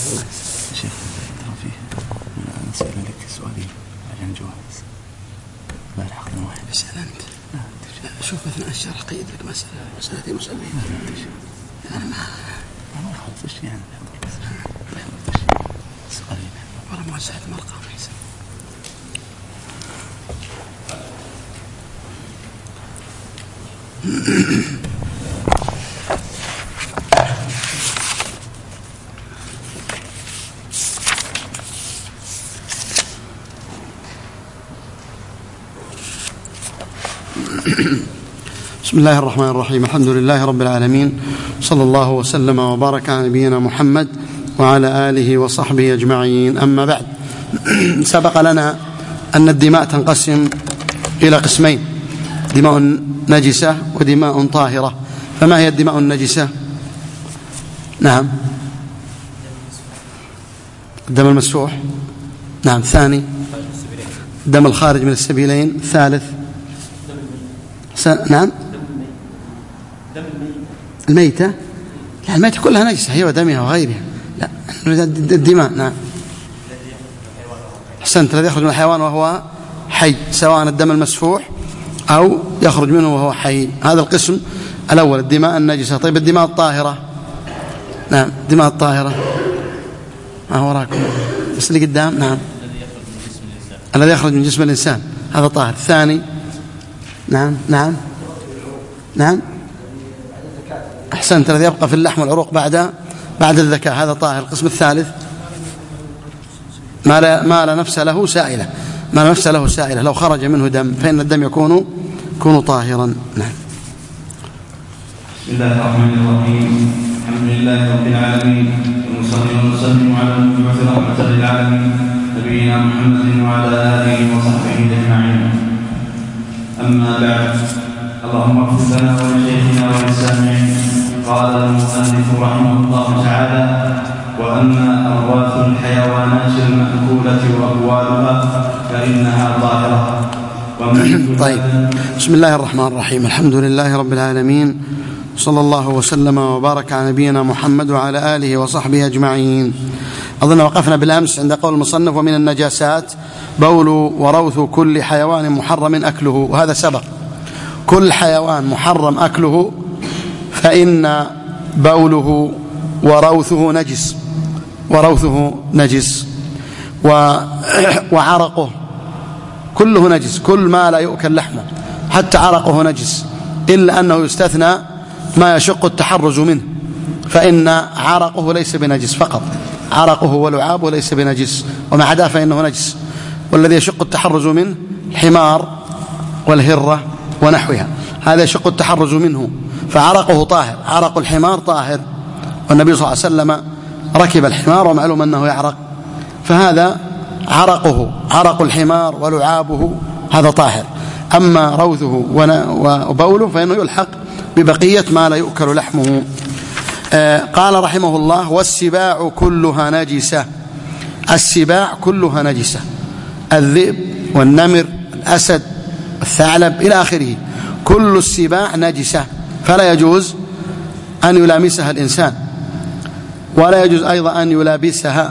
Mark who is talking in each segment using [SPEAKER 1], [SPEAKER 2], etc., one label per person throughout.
[SPEAKER 1] شيخ ترى فيه نسأل لك سؤالين عشان جوائز بارح أخذنا واحد.
[SPEAKER 2] اسأل أنت. شوف أثناء الشرح قيد لك مسألتين مسألين. أنا ما
[SPEAKER 1] أخذ إيش يعني سؤالين
[SPEAKER 2] والله موزعة المرقم حسن. بسم الله الرحمن الرحيم. الحمد لله رب العالمين، صلى الله وسلم وبارك على نبينا محمد وعلى آله وصحبه أجمعين. أما بعد، سبق لنا أن الدماء تنقسم إلى قسمين: دماء نجسة ودماء طاهرة. فما هي الدماء النجسة؟ نعم، الدم المسفوح. نعم. ثاني، الدم الخارج من السبيلين. ثالث، نعم، الميتة. لا، الميتة كلها نجسة، هي ودمها وغيرها. لا، الدماء. نعم، أحسنت. الذي يخرج من الحيوان وهو حي، سواء الدم المسفوح أو يخرج منه وهو حي. هذا القسم الأول، الدماء النجسة. طيب الدماء الطاهرة؟ نعم، الدماء الطاهرة ما هو وراكم بس اللي قدام. نعم، الذي يخرج من جسم الإنسان، هذا طاهر. الثاني، نعم نعم نعم، أحسنت، الذي يبقى في اللحم والعروق بعد الذكاء، هذا طاهر. القسم الثالث، ما لا نفس له سائلة، ما لا نفس له سائلة، لو خرج منه دم فإن الدم يكون طاهرا. نعم.
[SPEAKER 3] بسم الله الرحمن الرحيم. الحمد لله رب العالمين، ونصلي ونسلم على المبعوث رحمة للعالمين نبينا محمد وعلى آله وصحبه أجمعين. أما بعد، اللهم اغفر لنا ولشيخنا وللسامعين. قال المؤلف رحمه الله تعالى: وأما أرواث الحيوانات المأكولة وأبوالها فإنها طاهرة.
[SPEAKER 2] طيب، بسم الله الرحمن الرحيم. الحمد لله رب العالمين، صلى الله وسلم وبارك على نبينا محمد وعلى آله وصحبه أجمعين. أظن وقفنا بالأمس عند قول المصنف: ومن النجاسات بول وروث كل حيوان محرم أكله. وهذا سبق، كل حيوان محرم أكله فإن بوله وروثه نجس، وعرقه كله نجس، كل ما لا يؤكل لحمه حتى عرقه نجس، إلا أنه يستثنى ما يشق التحرز منه، فإن عرقه ليس بنجس فقط، عرقه ولعابه ليس بنجس، وما عدا فإنه نجس. والذي يشق التحرز منه الحمار والهرة ونحوها، هذا يشق التحرز منه، فعرقه طاهر، عرق الحمار طاهر، والنبي صلى الله عليه وسلم ركب الحمار ومعلوم أنه يعرق، فهذا عرق الحمار ولعابه هذا طاهر. أما روثه وبوله فإنه يلحق ببقية ما لا يؤكل لحمه. قال رحمه الله: والسباع كلها نجسة. السباع كلها نجسة، الذئب والنمر الأسد الثعلب إلى آخره، كل السباع نجسة، فلا يجوز أن يلامسها الإنسان، ولا يجوز أيضا أن يلابسها.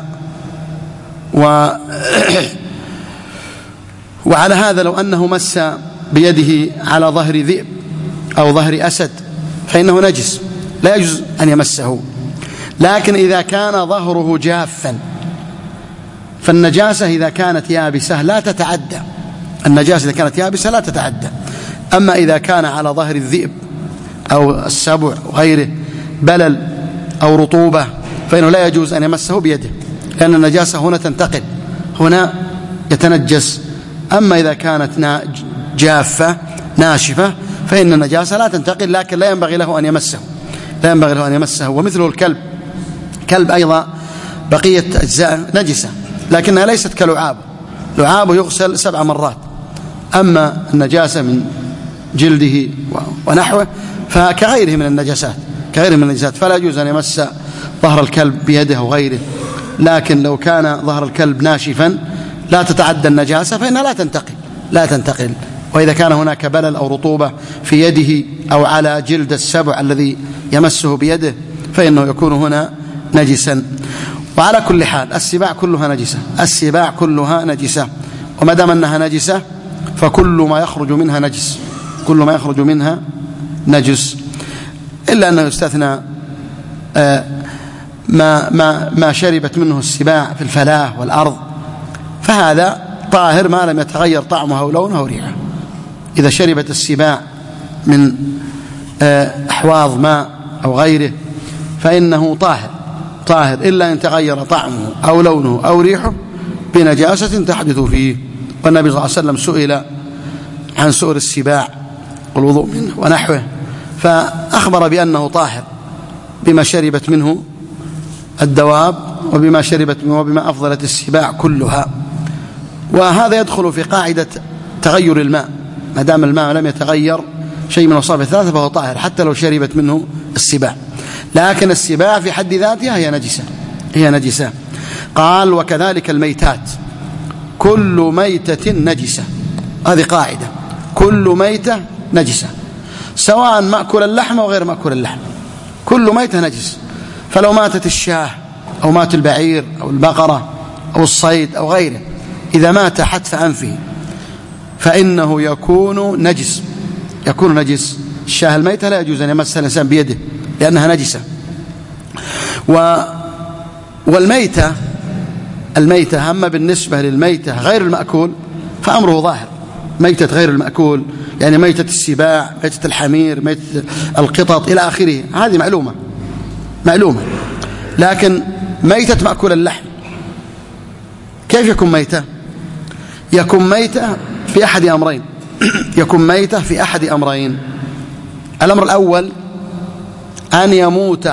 [SPEAKER 2] وعلى هذا لو أنه مس بيده على ظهر ذئب أو ظهر أسد فإنه نجس، لا يجوز أن يمسه. لكن إذا كان ظهره جافا فالنجاسة إذا كانت يابسة لا تتعدى، النجاسة إذا كانت يابسة لا تتعدى. أما إذا كان على ظهر الذئب أو السبع وغيره بلل أو رطوبة فإنه لا يجوز أن يمسه بيده، لأن النجاسة هنا تنتقل، هنا يتنجس. أما إذا كانت جافة ناشفة فإن النجاسة لا تنتقل، لكن لا ينبغي له أن يمسه. ومثله الكلب، كلب أيضا بقية أجزاء نجسة لكنها ليست كلعابه، لعابه يغسل 7 مرات. أما النجاسة من جلده ونحوه فكغيره من النجاسات، فلا يجوز أن يمس ظهر الكلب بيده وغيره. لكن لو كان ظهر الكلب ناشفا لا تتعدى النجاسة فإنها لا تنتقل. وإذا كان هناك بلل أو رطوبة في يده أو على جلد السبع الذي يمسه بيده فإنه يكون هنا نجسا. وعلى كل حال السباع كلها نجسة، السباع كلها نجسة، وما دام أنها نجسة فكل ما يخرج منها نجس، كل ما يخرج منها نجس، إلا أنه يستثنى ما شربت منه السباع في الفلاة والأرض، فهذا طاهر ما لم يتغير طعمه أو لونه أو ريحه. إذا شربت السباع من أحواض ماء أو غيره فإنه طاهر إلا أن تغير طعمه أو لونه أو ريحه بنجاسة تحدث فيه. والنبي صلى الله عليه وسلم سئل عن سؤر السباع والوضوء منه ونحوه فأخبر بأنه طاهر بما شربت منه الدواب وبما شربت منه وبما أفضلت السباع كلها. وهذا يدخل في قاعدة تغير الماء، ما دام الماء لم يتغير شيء من أوصافه الثلاثة فهو طاهر حتى لو شربت منه السباع. لكن السباع في حد ذاتها هي نجسة. قال وكذلك الميتات، كل ميتة نجسة، هذه قاعدة، كل ميتة نجسة سواء مأكل اللحم أو غير مأكل اللحم، كل ميتة نجس. فلو ماتت الشاه أو مات البعير أو البقرة أو الصيد أو غيره، إذا مات حتف أنفه فإنه يكون نجس. الشاه الميتة لا يجوز أن يمسها الإنسان بيده لأنها نجسة. والميتة أما بالنسبة للميتة غير المأكول فأمره ظاهر. ميتة غير المأكول يعني ميتة السباع، ميتة الحمير، ميتة القطط إلى آخره، هذه معلومة. لكن ميتة مأكول اللحم كيف يكون ميتة؟ يكون ميتة في أحد أمرين الأمر الأول أن يموت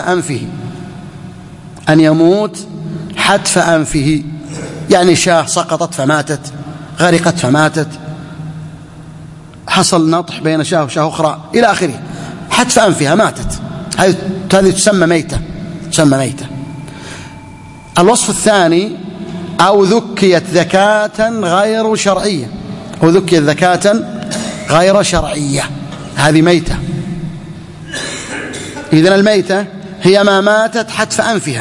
[SPEAKER 2] حتف أنفه، يعني شاه سقطت فماتت، غرقت فماتت، حصل نطح بين شاه وشاه أخرى إلى آخره، حتف أنفها ماتت، هذه تسمى ميتة. الوصف الثاني أو ذكيت ذكاة غير شرعية، هذه ميتة. إذن الميتة هي ما ماتت حتف أنفها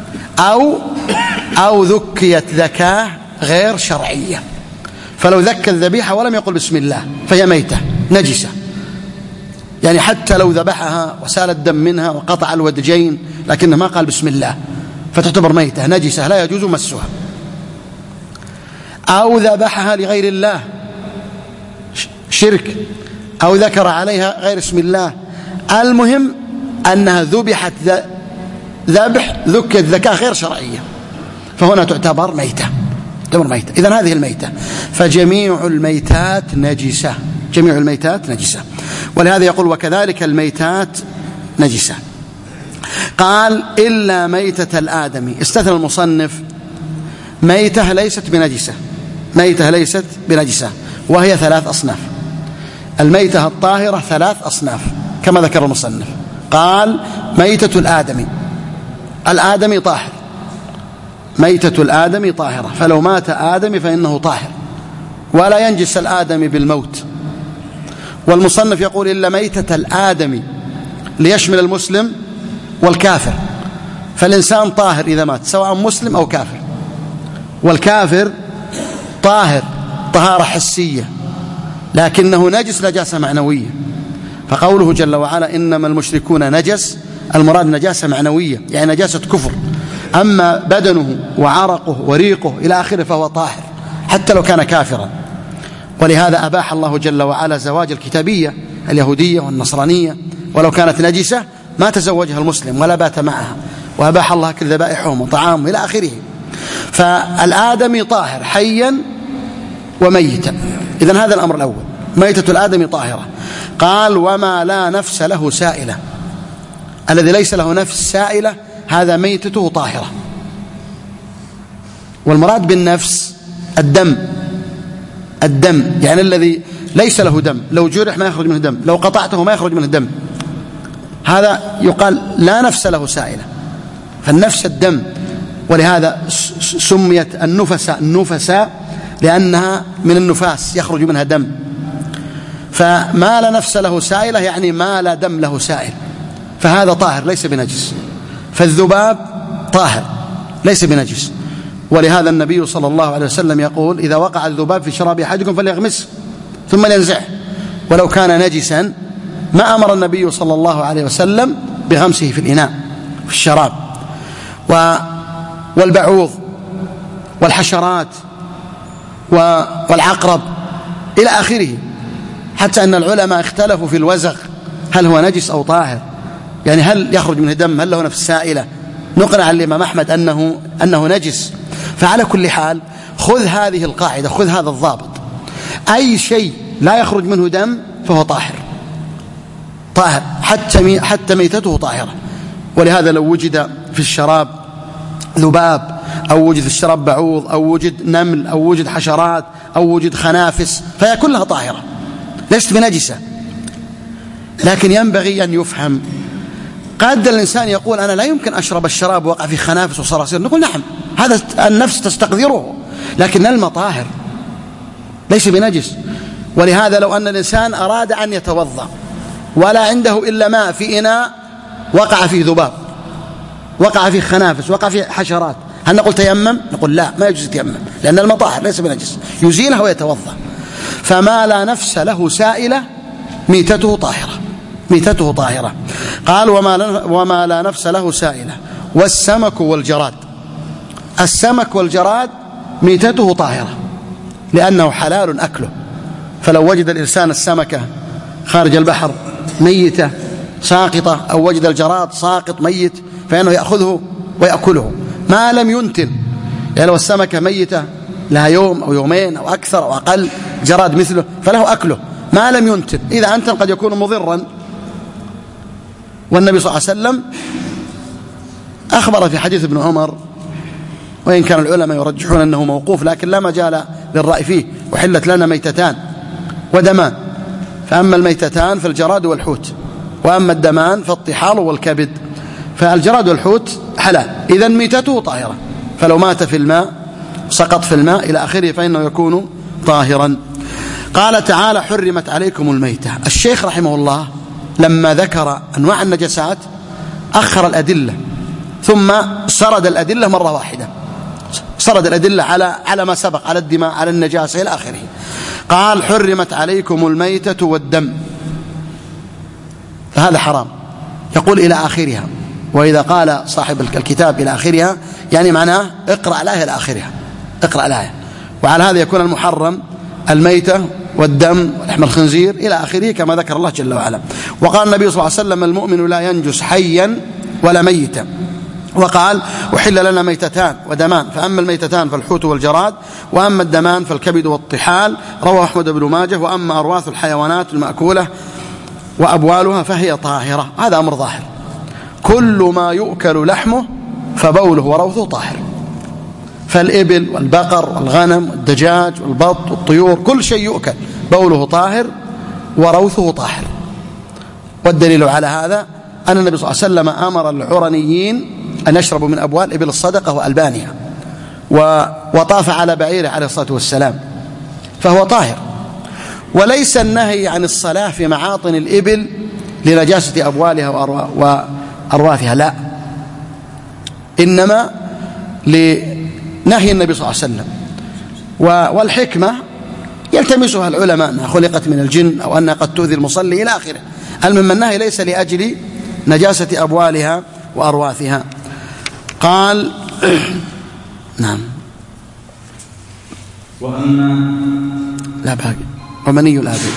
[SPEAKER 2] أو ذكيت ذكاة غير شرعية، فلو ذكى الذبيحة ولم يقل بسم الله فهي ميتة نجسة، يعني حتى لو ذبحها وسال الدم منها وقطع الودجين لكنه ما قال بسم الله فتعتبر ميتة نجسة لا يجوز مسها. أو ذبحها لغير الله شرك، أو ذكر عليها غير اسم الله، المهم أنها ذبحت ذبح ذكيت ذكاء غير شرعية، فهنا تعتبر ميتة. إذن هذه الميتة، فجميع الميتات نجسة، ولهذا يقول وكذلك الميتات نجسة. قال إلا ميتة الآدمي، استثنى المصنف ميتة ليست بنجسة، وهي 3 أصناف. الميتة الطاهرة 3 أصناف كما ذكر المصنف. قال ميتة الآدمي طاهر، ميتة الآدمي طاهرة، فلو مات آدمي فإنه طاهر ولا ينجس الآدمي بالموت. والمصنف يقول إلا ميتة الآدمي ليشمل المسلم والكافر، فالإنسان طاهر إذا مات سواء مسلم أو كافر، والكافر طاهر طهارة حسية لكنه نجس نجاسة معنوية، فقوله جل وعلا إنما المشركون نجس، المراد نجاسة معنوية يعني نجاسة كفر، أما بدنه وعرقه وريقه إلى آخره فهو طاهر حتى لو كان كافرا. ولهذا أباح الله جل وعلا زواج الكتابية اليهودية والنصرانية، ولو كانت نجسة ما تزوجها المسلم ولا بات معها، وأباح الله كل ذبائحهم وطعامهم إلى آخره. فالآدمي طاهر حيا وميتا. إذن هذا الأمر الأول، ميتة الآدمي طاهرة. قال وما لا نفس له سائلة، الذي ليس له نفس سائلة هذا ميتته طاهرة. والمراد بالنفس الدم يعني الذي ليس له دم، لو جرح ما يخرج منه دم، لو قطعته ما يخرج منه دم، هذا يقال لا نفس له سائلة، فالنفس الدم. ولهذا سميت النفساء لأنها من النفاس يخرج منها دم. فما لا نفس له سائلة يعني ما لا دم له سائل، فهذا طاهر ليس بنجس. فالذباب طاهر ليس بنجس. ولهذا النبي صلى الله عليه وسلم يقول: إذا وقع الذباب في شراب أحدكم فليغمسه ثم لينزعه. ولو كان نجسا ما أمر النبي صلى الله عليه وسلم بغمسه في الإناء في الشراب. والبعوض والحشرات والعقرب إلى آخره، حتى أن العلماء اختلفوا في الوزغ هل هو نجس أو طاهر، يعني هل يخرج منه دم، هل له نفس سائلة. نقل عن الإمام أحمد أنه نجس. فعلى كل حال خذ هذه القاعدة، خذ هذا الضابط: أي شيء لا يخرج منه دم فهو طاهر، طاهر حتى ميتته طاهرة. ولهذا لو وجد في الشراب ذباب، أو وجد في الشراب بعوض، أو وجد نمل، أو وجد حشرات، أو وجد خنافس، فهي كلها طاهرة ليست بنجسة. لكن ينبغي أن يفهم، قد الإنسان يقول: أنا لا يمكن أشرب الشراب وقع في خنافس وصراصير. نقول: نعم، هذا النفس تستقذره، لكن الماء طاهر ليس بنجس. ولهذا لو أن الإنسان أراد أن يتوضأ ولا عنده إلا ماء في إناء وقع فيه ذباب، وقع فيه خنافس، وقع فيه حشرات، هل نقول تيمم؟ نقول لا، ما يجوز يتيمم، لأن الماء طاهر ليس بنجس، يزيله ويتوضأ. فما لا نفس له سائلة ميتته طاهرة، ميتته طاهرة. قال: وما لا نفس له سائلة. والسمك والجراد، السمك والجراد ميتته طاهرة لأنه حلال أكله. فلو وجد الإنسان السمكة خارج البحر ميتة ساقطة، أو وجد الجراد ساقط ميت، فإنه يأخذه ويأكله ما لم ينتن. يعني لو السمكة ميتة لها يوم أو يومين أو أكثر أو أقل، جراد مثله، فله أكله ما لم ينتن. إذا أنتن قد يكون مضرا. والنبي صلى الله عليه وسلم أخبر في حديث ابن عمر، وإن كان العلماء يرجحون أنه موقوف، لكن لا مجال للرأي فيه: وحلت لنا ميتتان ودمان، فأما الميتتان فالجراد والحوت، وأما الدمان فالطحال والكبد. فالجراد والحوت حلال، إذن ميتته طاهرة، فلو مات في الماء سقط في الماء إلى آخره فإنه يكون طاهرا. قال تعالى: حرمت عليكم الميتة. الشيخ رحمه الله لما ذكر أنواع النجاسات أخر الأدلة، ثم سرد الأدلة مرة واحدة، سرد الأدلة على ما سبق، على الدماء، على النجاسة إلى آخره. قال: حرمت عليكم الميتة والدم، فهذا حرام. يقول إلى آخرها. وإذا قال صاحب الكتاب إلى آخرها يعني معناه اقرأ الآية إلى آخرها، اقرأ الآية. وعلى هذا يكون المحرم الميتة والدم ولحم الخنزير إلى آخره كما ذكر الله جل وعلا. وقال النبي صلى الله عليه وسلم: المؤمن لا ينجس حيا ولا ميتا. وقال: وحل لنا ميتتان ودمان، فأما الميتتان فالحوت والجراد، وأما الدمان فالكبد والطحال. رواه أحمد بن ماجه. وأما أرواث الحيوانات المأكولة وأبوالها فهي طاهرة. هذا أمر ظاهر، كل ما يؤكل لحمه فبوله وروثه طاهر. فالإبل والبقر والغنم والدجاج والبط والطيور، كل شيء يؤكل بوله طاهر وروثه طاهر. والدليل على هذا أن النبي صلى الله عليه وسلم أمر العرنيين أن يشربوا من أبوال إبل الصدقة وألبانها، وطاف على بعيره عليه الصلاة والسلام، فهو طاهر. وليس النهي عن الصلاة في معاطن الإبل لنجاسة أبوالها وأرواثها، لا، إنما لنهي النبي صلى الله عليه وسلم. والحكمة يلتمسها العلماء أنها خلقت من الجن، أو أنها قد تؤذي المصلي إلى آخره. المهم النهي ليس لأجل نجاسة أبوالها وأرواثها. قال: نعم. لا باقي. ومني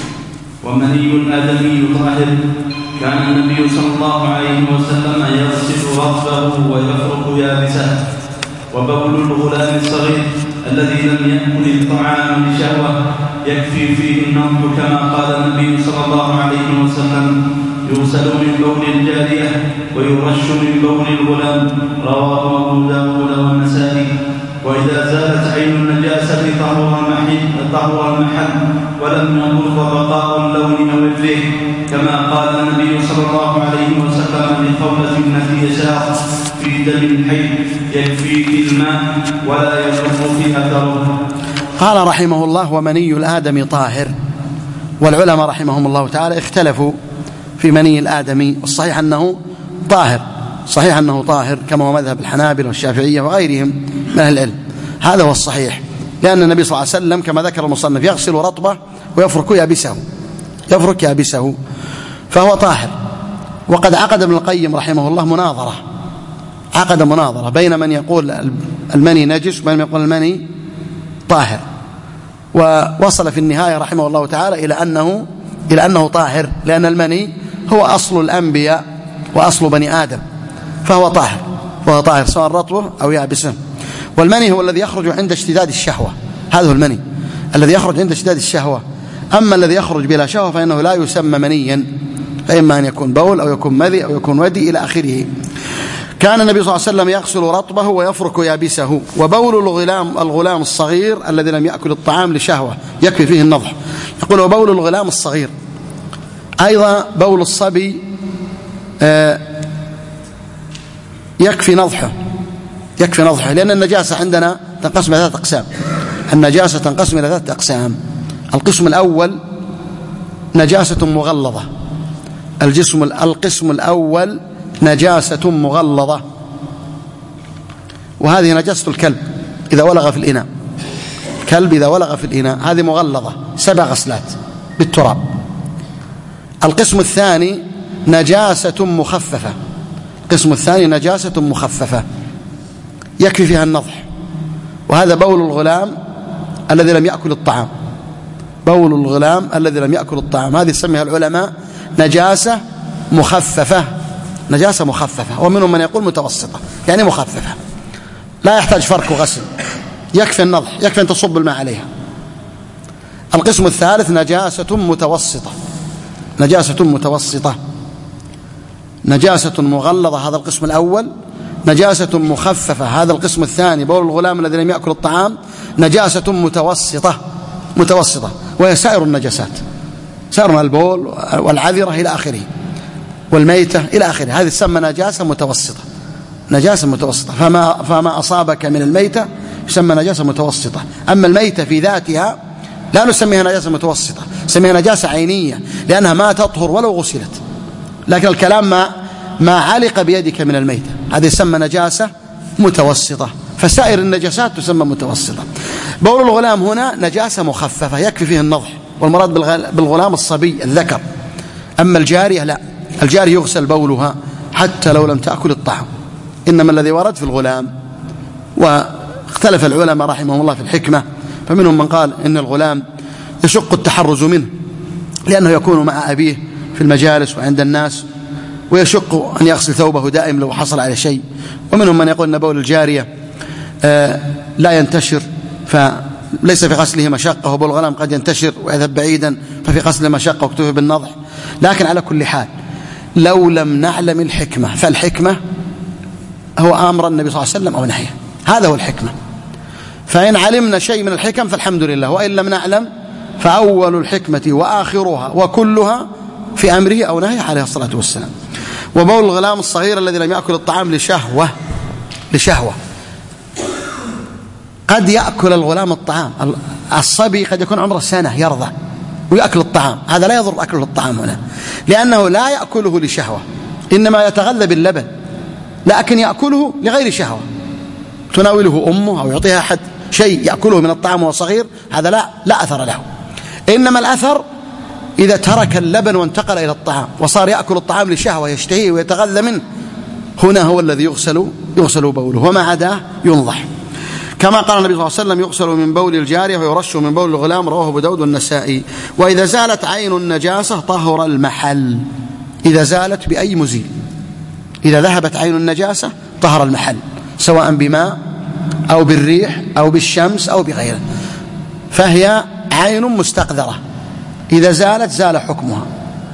[SPEAKER 2] الآدمي
[SPEAKER 3] طاهر. كان النبي صلى الله عليه وسلم يغسل رطبه ويفرق يابسه. وبول الغلام الصغير الذي لم يأكل الطعام لشهوة يكفي فيه النضح، كما قال النبي صلى الله عليه وسلم: يغسل من بول الجارية ويرش من بول الغلام. رواه أبو داود والنسائي. وإذا زالت عين النجاسة طهر المحل ولم يضر بقاء اللون أو الريح، كما قال النبي صلى الله عليه وسلم لخولة بنت يسار في دم الحي: يكفيك الماء ولا يضر في أثره.
[SPEAKER 2] قال رحمه الله: ومني الآدم طاهر. والعلماء رحمهم الله تعالى اختلفوا في مني الآدمي، والصحيح أنه طاهر صحيح أنه طاهر كما هو مذهب الحنابلة والشافعية وغيرهم من أهل العلم، هذا هو الصحيح، لأن النبي صلى الله عليه وسلم كما ذكر المصنف يغسل رطبه ويفرك يابسه فهو طاهر. وقد عقد ابن القيم رحمه الله مناظرة بين من يقول المني نجس وبين من يقول المني طاهر، ووصل في النهاية رحمه الله تعالى إلى أنه طاهر، لأن المني هو أصل الأنبياء وأصل بني آدم، فهو طاهر سواء رطبه أو يابسه. والمني هو الذي يخرج عند اشتداد الشهوة، هذا هو المني الذي يخرج عند اشتداد الشهوة. أما الذي يخرج بلا شهوة فإنه لا يسمى منيا، فإما أن يكون بول أو يكون مذي أو يكون ودي إلى آخره. كان النبي صلى الله عليه وسلم يغسل رطبه ويفرك يابسه. وبول الغلام الصغير الذي لم يأكل الطعام لشهوة يكفي فيه النضح. يقول وبول الغلام الصغير، أيضا بول الصبي يكفي نضحه، لأن النجاسة عندنا تنقسم إلى 3 أقسام. النجاسة تنقسم إلى 3 أقسام. القسم الأول نجاسة مغلظة، القسم الأول نجاسة مغلظة، وهذه نجاسة الكلب إذا ولغ في الإناء. الكلب إذا ولغ في الإناء هذه مغلظة 7 غسلات بالتراب. القسم الثاني نجاسة مخففة، يكفي فيها النضح، وهذا بول الغلام الذي لم يأكل الطعام، هذه يسميها العلماء نجاسة مخففة، ومنهم من يقول متوسطة، يعني مخففة لا يحتاج فرك وغسل، يكفي النضح، يكفي أن تصب الماء عليها. القسم الثالث نجاسة متوسطة، نجاسة مغلظة هذا القسم الأول، نجاسة مخففة هذا القسم الثاني. بول الغلام الذي لم يأكل الطعام نجاسة متوسطة، وهي سائر النجاسات، سائر البول والعذرة إلى آخره والميتة إلى آخره، هذه تسمى نجاسة متوسطة. فما أصابك من الميتة يسمى نجاسة متوسطة. أما الميتة في ذاتها لا نسميها نجاسة متوسطة، نسميها نجاسة عينية، لأنها ما تطهر ولو غسلت، لكن الكلام ما علق بيدك من الميتة، هذه يسمى نجاسة متوسطة. فسائر النجاسات تسمى متوسطة. بول الغلام هنا نجاسة مخففة يكفي فيه النضح، والمراد بالغلام الصبي الذكر. أما الجارية لا، الجارية يغسل بولها حتى لو لم تأكل الطعام، إنما الذي ورد في الغلام. واختلف العلماء رحمهم الله في الحكمة، فمنهم من قال إن الغلام يشق التحرز منه لأنه يكون مع أبيه في المجالس وعند الناس، ويشق أن يغسل ثوبه دائم لو حصل على شيء. ومنهم من يقول أن بول الجارية لا ينتشر فليس في غسله مشقة، وبول الغلام قد ينتشر ويذهب بعيدا ففي غسله مشقة واكتفي بالنضح. لكن على كل حال لو لم نعلم الحكمة، فالحكمة هو أمر النبي صلى الله عليه وسلم أو نهيه، هذا هو الحكمة. فإن علمنا شيء من الحكم فالحمد لله، وإن لم نعلم فأول الحكمة وآخرها وكلها في أمره أو نهيه عليه الصلاة والسلام. وبول الغلام الصغير الذي لم يأكل الطعام لشهوة، قد يأكل الغلام الطعام، الصبي قد يكون عمره 1 سنة يرضع ويأكل الطعام، هذا لا يضر أكله الطعام هنا، لأنه لا يأكله لشهوة، إنما يتغذى باللبن، لكن يأكله لغير شهوة، تناوله أمه أو يعطيها أحد شيء يأكله من الطعام وهو صغير، هذا لا أثر له. إنما الأثر إذا ترك اللبن وانتقل إلى الطعام وصار يأكل الطعام لشهوة يشتهيه ويتغذى منه، هنا هو الذي يغسل بوله، وما عداه ينضح. كما قال النبي صلى الله عليه وسلم يغسل من بول الجارية ويرش من بول الغلام، رواه أبو داود والنسائي. وإذا زالت عين النجاسة طهر المحل، إذا زالت بأي مزيل، إذا ذهبت عين النجاسة طهر المحل، سواء بماء أو بالريح أو بالشمس أو بغيره، فهي عين مستقذرة، إذا زالت زال حكمها.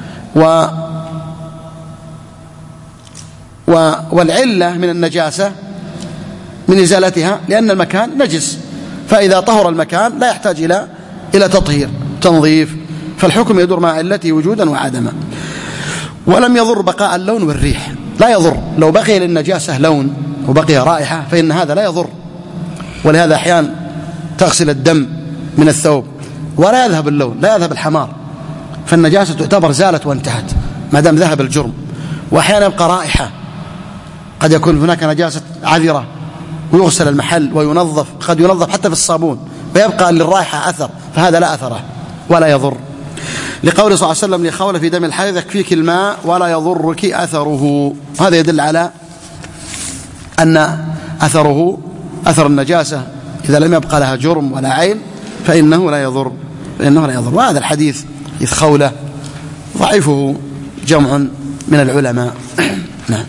[SPEAKER 2] والعلة من النجاسة من إزالتها لأن المكان نجس، فإذا طهر المكان لا يحتاج إلى تنظيف، فالحكم يدور مع علته وجودا وعدما. ولم يضر بقاء اللون والريح، لا يضر لو بقي للنجاسة لون وبقي رائحة فإن هذا لا يضر. ولهذا أحيانا تغسل الدم من الثوب ولا يذهب اللون، لا يذهب الحمار، فالنجاسة تعتبر زالت وانتهت ما دام ذهب الجرم. وأحيانا يبقى رائحة قد يكون هناك نجاسة عذرة ويغسل المحل وينظف، قد ينظف حتى في الصابون ويبقى للرائحة أثر، فهذا لا أثره ولا يضر، لقول صلى الله عليه وسلم لخولة في دم الحيض يكفيك الماء ولا يضرك أثره. هذا يدل على أن أثر النجاسة إذا لم يبقى لها جرم ولا عين فإنه لا يضر. وهذا الحديث إذ خولة ضعيفه جمع من العلماء. نعم.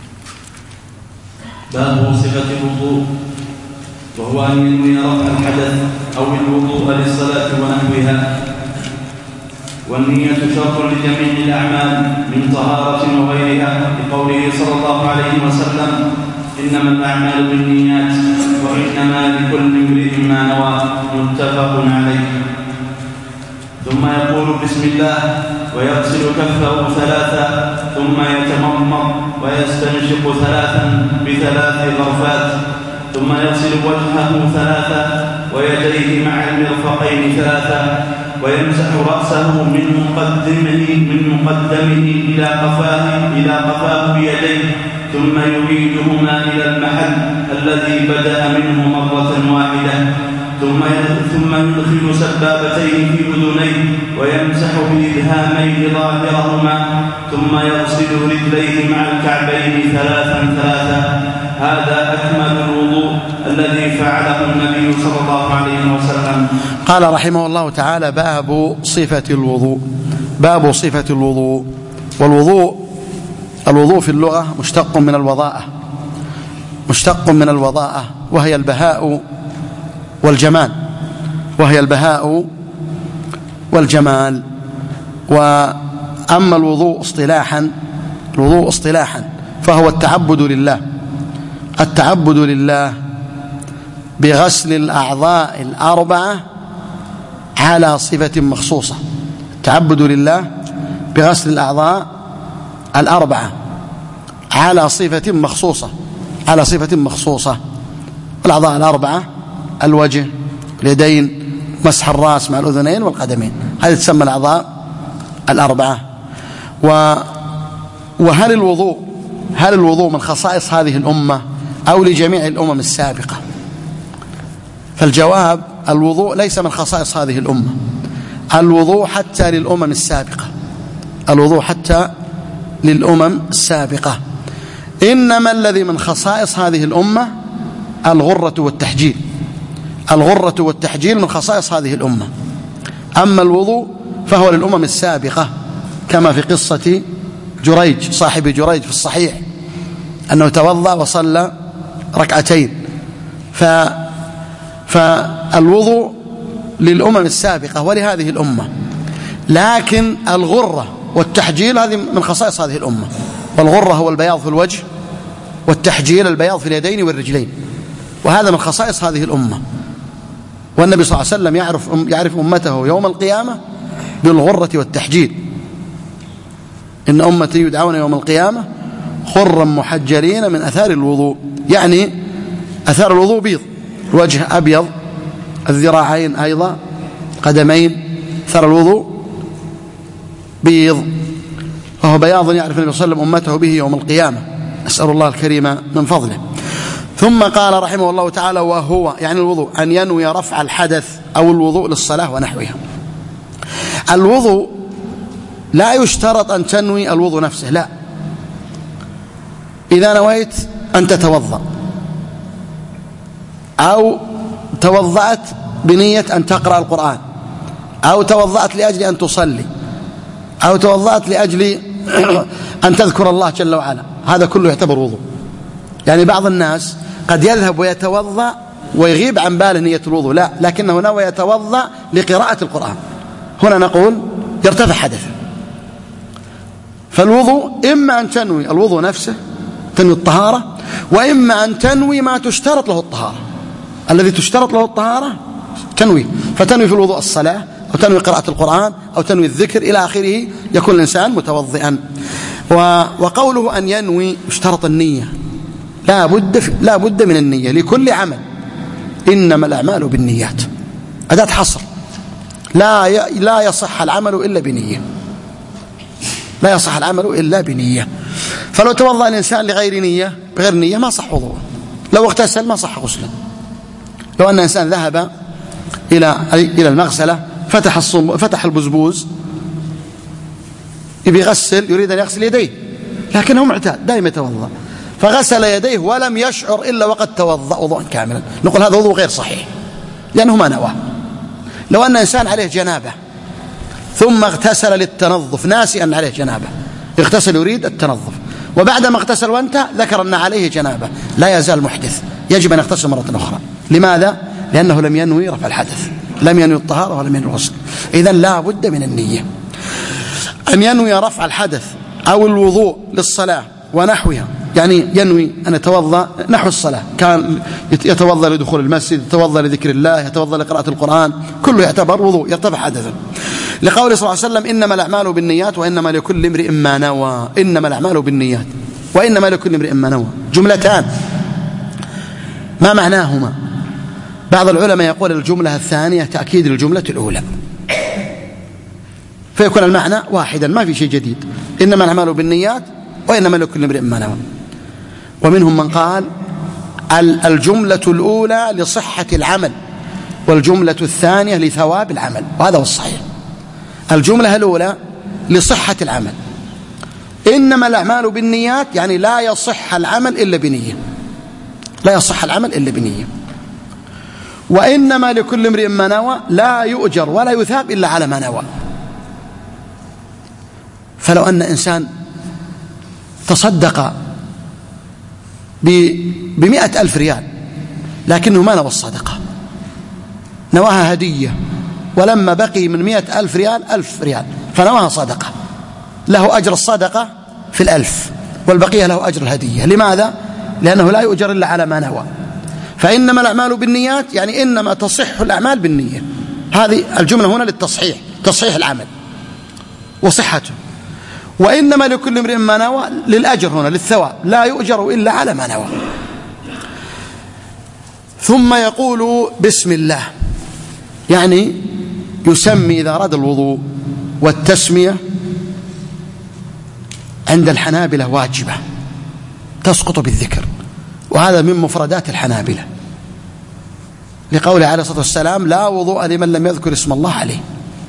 [SPEAKER 3] باب صفة الوضوء، وهو أن ينوي رفع الحدث أو الوضوء للصلاة ونحوها. والنية شرط لجميع الأعمال من طهارة وغيرها، لقوله صلى الله عليه وسلم: إنما الأعمال بالنيات وإنما لكل امرئ ما نوى. متفق عليه. ثم يقول بسم الله ويغسل كفه ثلاثا، ثم يتمضمض ويستنشق ثلاثا ب3 غرفات، ثم يغسل وجهه ثلاثا ويديه مع المرفقين ثلاثا، ويمسح رأسه من مقدمه إلى قفاه بيديه، ثم يعيدهما إلى المحل الذي بدأ منه مرة واحدة، ثم يدخل سبابتيه في أذنيه ويمسح بإبهاميه ظاهرهما، ثم يغسل رجليه مع الكعبين ثلاثا. هذا أكمل الوضوء الذي فعله النبي صلى الله عليه وسلم.
[SPEAKER 2] قال رحمه الله تعالى: باب صفة الوضوء. والوضوء في اللغة مشتق من الوضاءة، وهي البهاء والجمال. وأما الوضوء اصطلاحا فهو التعبد لله بغسل الأعضاء الأربعة على صفة مخصوصة. التعبد لله بغسل الأعضاء الأربعة على صفة مخصوصة. الأعضاء الأربعة: الوجه، اليدين، مسح الرأس مع الأذنين والقدمين. هذه تسمى الأعضاء الأربعة. وهل الوضوء من خصائص هذه الأمة أو لجميع الأمم السابقة؟ فالجواب: الوضوء ليس من خصائص هذه الأمة، الوضوء حتى للأمم السابقة. إنما الذي من خصائص هذه الأمة الغرة والتحجيل من خصائص هذه الأمة. أما الوضوء فهو للأمم السابقة، كما في قصة جريج صاحب جريج في الصحيح أنه توضأ وصلى ركعتين. فالوضوء للأمم السابقة ولهذه الأمة، لكن الغرة والتحجيل هذه من خصائص هذه الأمة. والغرة هو البياض في الوجه، والتحجيل البياض في اليدين والرجلين، وهذا من خصائص هذه الأمة. والنبي صلى الله عليه وسلم يعرف أمته يوم القيامة بالغرة والتحجيل: إن أمتي يدعون يوم القيامة خرا محجلين من أثار الوضوء. يعني أثار الوضوء بيض، الوجه أبيض، الذراعين أيضا، قدمين، أثار الوضوء بيض، وهو بياض يعرف النبي صلى الله عليه وسلم أمته به يوم القيامة، أسأل الله الكريم من فضله. ثم قال رحمه الله تعالى: وهو يعني الوضوء أن ينوي رفع الحدث أو الوضوء للصلاة ونحوها. الوضوء لا يشترط أن تنوي الوضوء نفسه، لا. إذا نويت أن تتوضأ أو توضأت بنية أن تقرأ القرآن، أو توضأت لأجل أن تصلي، أو توضأت لأجل أن تذكر الله جل وعلا، هذا كله يعتبر وضوء. يعني بعض الناس قد يذهب ويتوضأ ويغيب عن باله نية الوضوء، لا، لكنه نوى يتوضأ لقراءة القرآن، هنا نقول يرتفع حدثه. فالوضوء إما أن تنوي الوضوء نفسه، تنوي الطهارة، وإما أن تنوي ما تشترط له الطهارة. الذي تشترط له الطهارة تنوي، فتنوي في الوضوء الصلاة، أو تنوي قراءة القرآن، أو تنوي الذكر إلى آخره، يكون الإنسان متوضئا. وقوله أن ينوي اشترط النية، لا بد من النية لكل عمل، إنما الأعمال بالنيات، أداة حصر، لا يصح العمل إلا بنية، فلو توضأ الإنسان لغير نية بغير نية ما صح وضوءه، لو اغتسل ما صح غسله. لو أن إنسان ذهب إلى المغسلة فتح البزبوز يبي يغسل، يريد أن يغسل يديه لكنه معتاد دائما يتوضأ، فغسل يديه ولم يشعر إلا وقد توضأ وضوءا كاملا، نقول هذا وضوء غير صحيح لأنه ما نواه. لو أن إنسان عليه جنابة ثم اغتسل للتنظف ناسي أن عليه جنابة، اغتسل يريد التنظف وبعدما اغتسل وانتهى ذكر أن عليه جنابة، لا يزال محدث، يجب أن يغتسل مرة أخرى. لماذا؟ لأنه لم ينوي رفع الحدث، لم ينوي الطهارة ولم ينوي الغسل. إذن لا بد من النية، أن ينوي رفع الحدث أو الوضوء للصلاة ونحوها، يعني ينوي أن يتوضأ نحو الصلاة، كان يتوضأ لدخول المسجد، يتوضأ لذكر الله، يتوضأ لقراءة القرآن، كله يعتبر وضوء يرتفع حدثا، لقوله صلى الله عليه وسلم إنما الأعمال بالنيات وإنما لكل امرئ ما نوى. إنما الأعمال بالنيات وإنما لكل امرئ ما نوى جملتان، ما معناهما؟ بعض العلماء يقول الجملة الثانية تأكيد للجملة الأولى، فيكون المعنى واحدا ما في شيء جديد، إنما الأعمال بالنيات وإنما لكل امرئ ما نوى. ومنهم من قال الجملة الأولى لصحة العمل والجملة الثانية لثواب العمل، وهذا هو الصحيح. الجملة الأولى لصحة العمل، إنما الأعمال بالنيات يعني لا يصح العمل إلا بنية، لا يصح العمل إلا بنية. وإنما لكل امرئ ما نوى لا يؤجر ولا يثاب إلا على ما نوى. فلو أن إنسان تصدق ب100,000 ريال لكنه ما نوى الصدقة، نواها هدية، ولما بقي من 100,000 ريال 1000 ريال فنواها صدقة، له أجر الصدقة في 1000 والبقية له أجر الهدية. لماذا؟ لأنه لا يؤجر إلا على ما نوى. فإنما الأعمال بالنيات يعني إنما تصح الأعمال بالنية، هذه الجملة هنا للتصحيح، تصحيح العمل وصحته. وإنما لكل امرئ ما نوى للأجر هنا للثواب، لا يؤجر إلا على ما نوى. ثم يقول بسم الله، يعني يسمي إذا أراد الوضوء، والتسمية عند الحنابلة واجبة تسقط بالذكر، وهذا من مفردات الحنابلة لقوله عليه الصلاة والسلام لا وضوء لمن لم يذكر اسم الله عليه.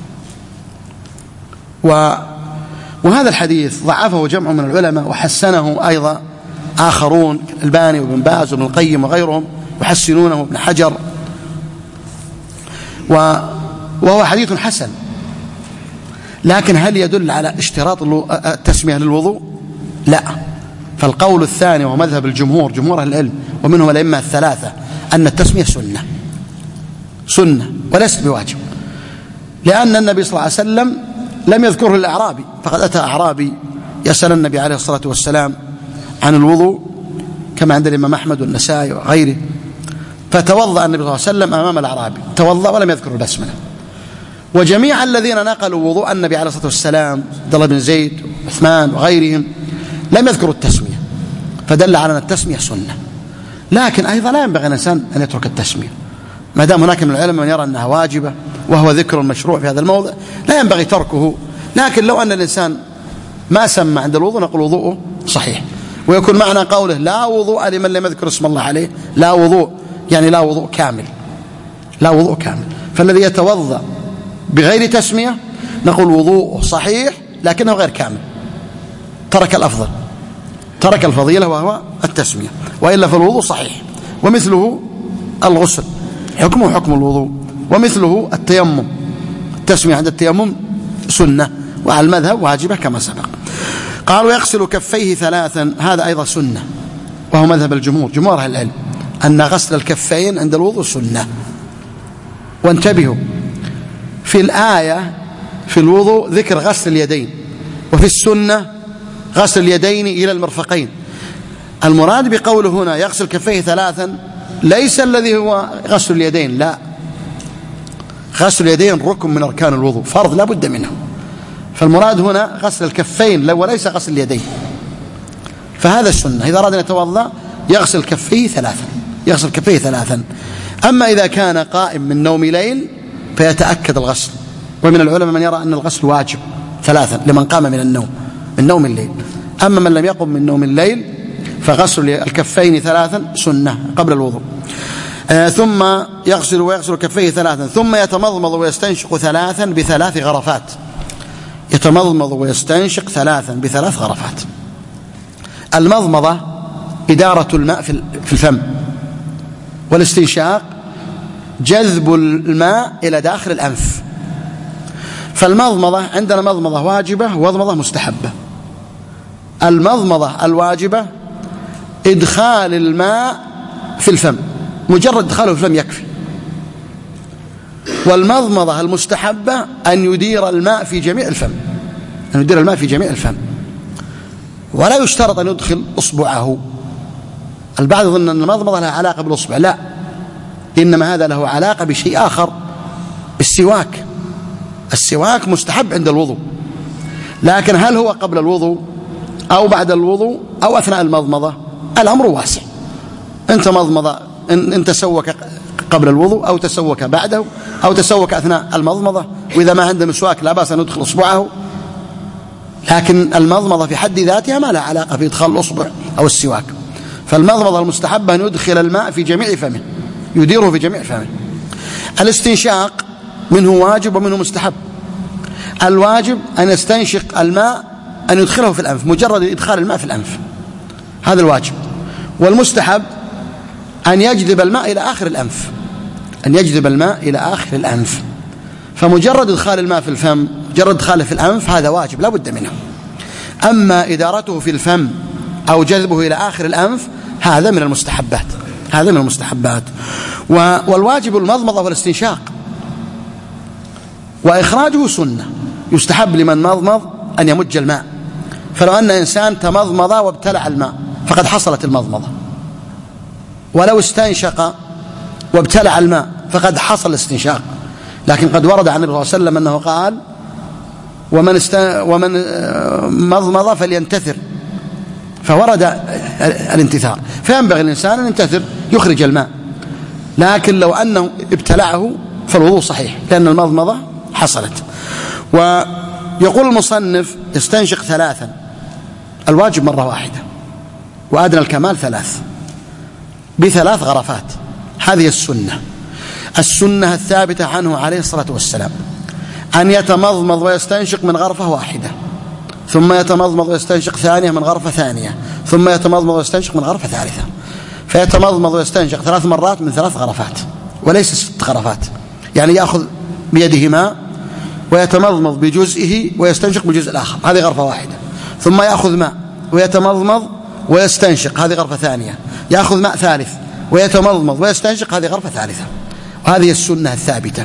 [SPEAKER 2] وهذا الحديث ضعفه جمع من العلماء وحسنه أيضا آخرون، الباني وابن باز وابن القيم وغيرهم يحسنونه، ابن حجر، وهو حديث حسن. لكن هل يدل على اشتراط التسمية للوضوء؟ لا. فالقول الثاني ومذهب الجمهور، جمهور أهل العلم ومنهم الأئمة الثلاثة، أن التسمية سنة وليست بواجب، لأن النبي صلى الله عليه وسلم لم يذكره الأعرابي، فقد أتى أعرابي يسأل النبي عليه الصلاة والسلام عن الوضوء كما عند الإمام أحمد والنسائي وغيره، فتوضأ النبي صلى الله عليه وسلم أمام الأعرابي، توضأ ولم يذكر البسملة. وجميع الذين نقلوا وضوء النبي عليه الصلاة والسلام، عبد الله بن زيد وعثمان وغيرهم، لم يذكروا التسمية، فدل على أن التسمية سنة. لكن أيضا لا ينبغي الإنسان أن يترك التسمية، ما دام هناك من العلماء من يرى أنها واجبة وهو ذكر مشروع في هذا الموضع لا ينبغي تركه. لكن لو أن الإنسان ما سمى عند الوضوء نقول وضوءه صحيح. ويكون معنى قوله لا وضوء لمن لم يذكر اسم الله عليه، لا وضوء يعني لا وضوء كامل، لا وضوء كامل. فالذي يتوضأ بغير تسمية نقول وضوءه صحيح لكنه غير كامل، ترك الأفضل، ترك الفضيلة وهو التسمية، وإلا فالوضوء صحيح. ومثله الغسل حكمه حكم الوضوء، ومثله التيمم، التسمية عند التيمم سنة، وعلى المذهب واجبة كما سبق. قالوا يغسل كفيه 3، هذا أيضا سنة، وهو مذهب الجمهور، جمهور أهل العلم، أن غسل الكفين عند الوضوء سنة. وانتبهوا، في الآية في الوضوء ذكر غسل اليدين، وفي السنة غسل اليدين إلى المرفقين. المراد بقوله هنا يغسل كفيه 3 ليس الذي هو غسل اليدين، لا، غسل اليدين ركن من أركان الوضوء، فرض لا بد منه. فالمراد هنا غسل الكفين وليس غسل اليدين، فهذا السنة. إذا أراد أن يتوضأ يغسل كفيه 3، يغسل كفيه 3. أما إذا كان قائم من نوم ليل فيتأكد الغسل، ومن العلماء من يرى أن الغسل واجب 3 لمن قام من النوم، من نوم الليل. أما من لم يقم من نوم الليل فغسل الكفين 3 سنة قبل الوضوء. ثم يغسل كفيه 3 ثم يتمضمض ويستنشق 3 ب3 غرفات. يتمضمض ويستنشق 3 ب3 غرفات. المضمضة إدارة الماء في الفم، والاستنشاق جذب الماء إلى داخل الأنف. فالمضمضة عندنا مضمضة واجبة ومضمضة مستحبة. المضمضة الواجبة إدخال الماء في الفم، مجرد إدخاله في الفم يكفي. والمضمضة المستحبة أن يدير الماء في جميع الفم، ولا يشترط أن يدخل أصبعه. البعض يظن أن المضمضة لها علاقة بالأصبع، لا، إنما هذا له علاقة بشيء آخر، السواك مستحب عند الوضوء، لكن هل هو قبل الوضوء أو بعد الوضوء أو أثناء المضمضة؟ الأمر واسع. إن تسوك قبل الوضوء أو تسوك بعده أو تسوك أثناء المضمضة، وإذا ما عنده مسواك لا بأس أن يدخل أصبعه. لكن المضمضة في حد ذاتها ما لها علاقة بإدخال الأصبع أو السواك. فالمضمضة المستحبة أن يدخل الماء في جميع فمه، يديره في جميع فمه. الاستنشاق منه واجب ومنه مستحب. الواجب أن يستنشق الماء، أن يدخله في الأنف، مجرد إدخال الماء في الأنف، هذا الواجب. والمستحب أن يجذب الماء إلى آخر الأنف، فمجرد إدخال الماء في الفم، مجرد إدخاله في الأنف، هذا واجب لا بد منه. أما إدارته في الفم أو جذبه إلى آخر الأنف هذا من المستحبات. والواجب المضمضة والاستنشاق، وإخراجه سنة. يستحب لمن مضمض أن يمج الماء، فلو أن إنسان تمضمض وابتلع الماء فقد حصلت المضمضة، ولو استنشق وابتلع الماء فقد حصل الاستنشاق. لكن قد ورد عن النبي صلى الله عليه وسلم أنه قال: ومن مضمض فلينتثر، فورد الانتثار، فينبغي الإنسان أن ينتثر يخرج الماء. لكن لو أنه ابتلعه فالوضوء صحيح، لأن المضمضة حصلت. ويقول المصنف: استنشق 3، الواجب مرة واحدة، وأدنى الكمال 3 ب3 غرفات. هذه السنة الثابتة عنه عليه الصلاة والسلام، أن يتمضمض ويستنشق من غرفة واحدة، ثم يتمضمض ويستنشق ثانية من غرفة ثانية، ثم يتمضمض ويستنشق من غرفة ثالثة. فيتمضمض ويستنشق 3 مرات من 3 غرفات، وليس 6 غرفات. يعني يأخذ بيده ماء ويتمضمض بجزئه ويستنشق بجزء الآخر، هذه غرفة واحدة. ثم يأخذ ماء ويتمضمض ويستنشق، هذه غرفة ثانية. يأخذ ماء ثالث ويتمضمض ويستنشق، هذه غرفة ثالثة. وهذه السنة الثابتة.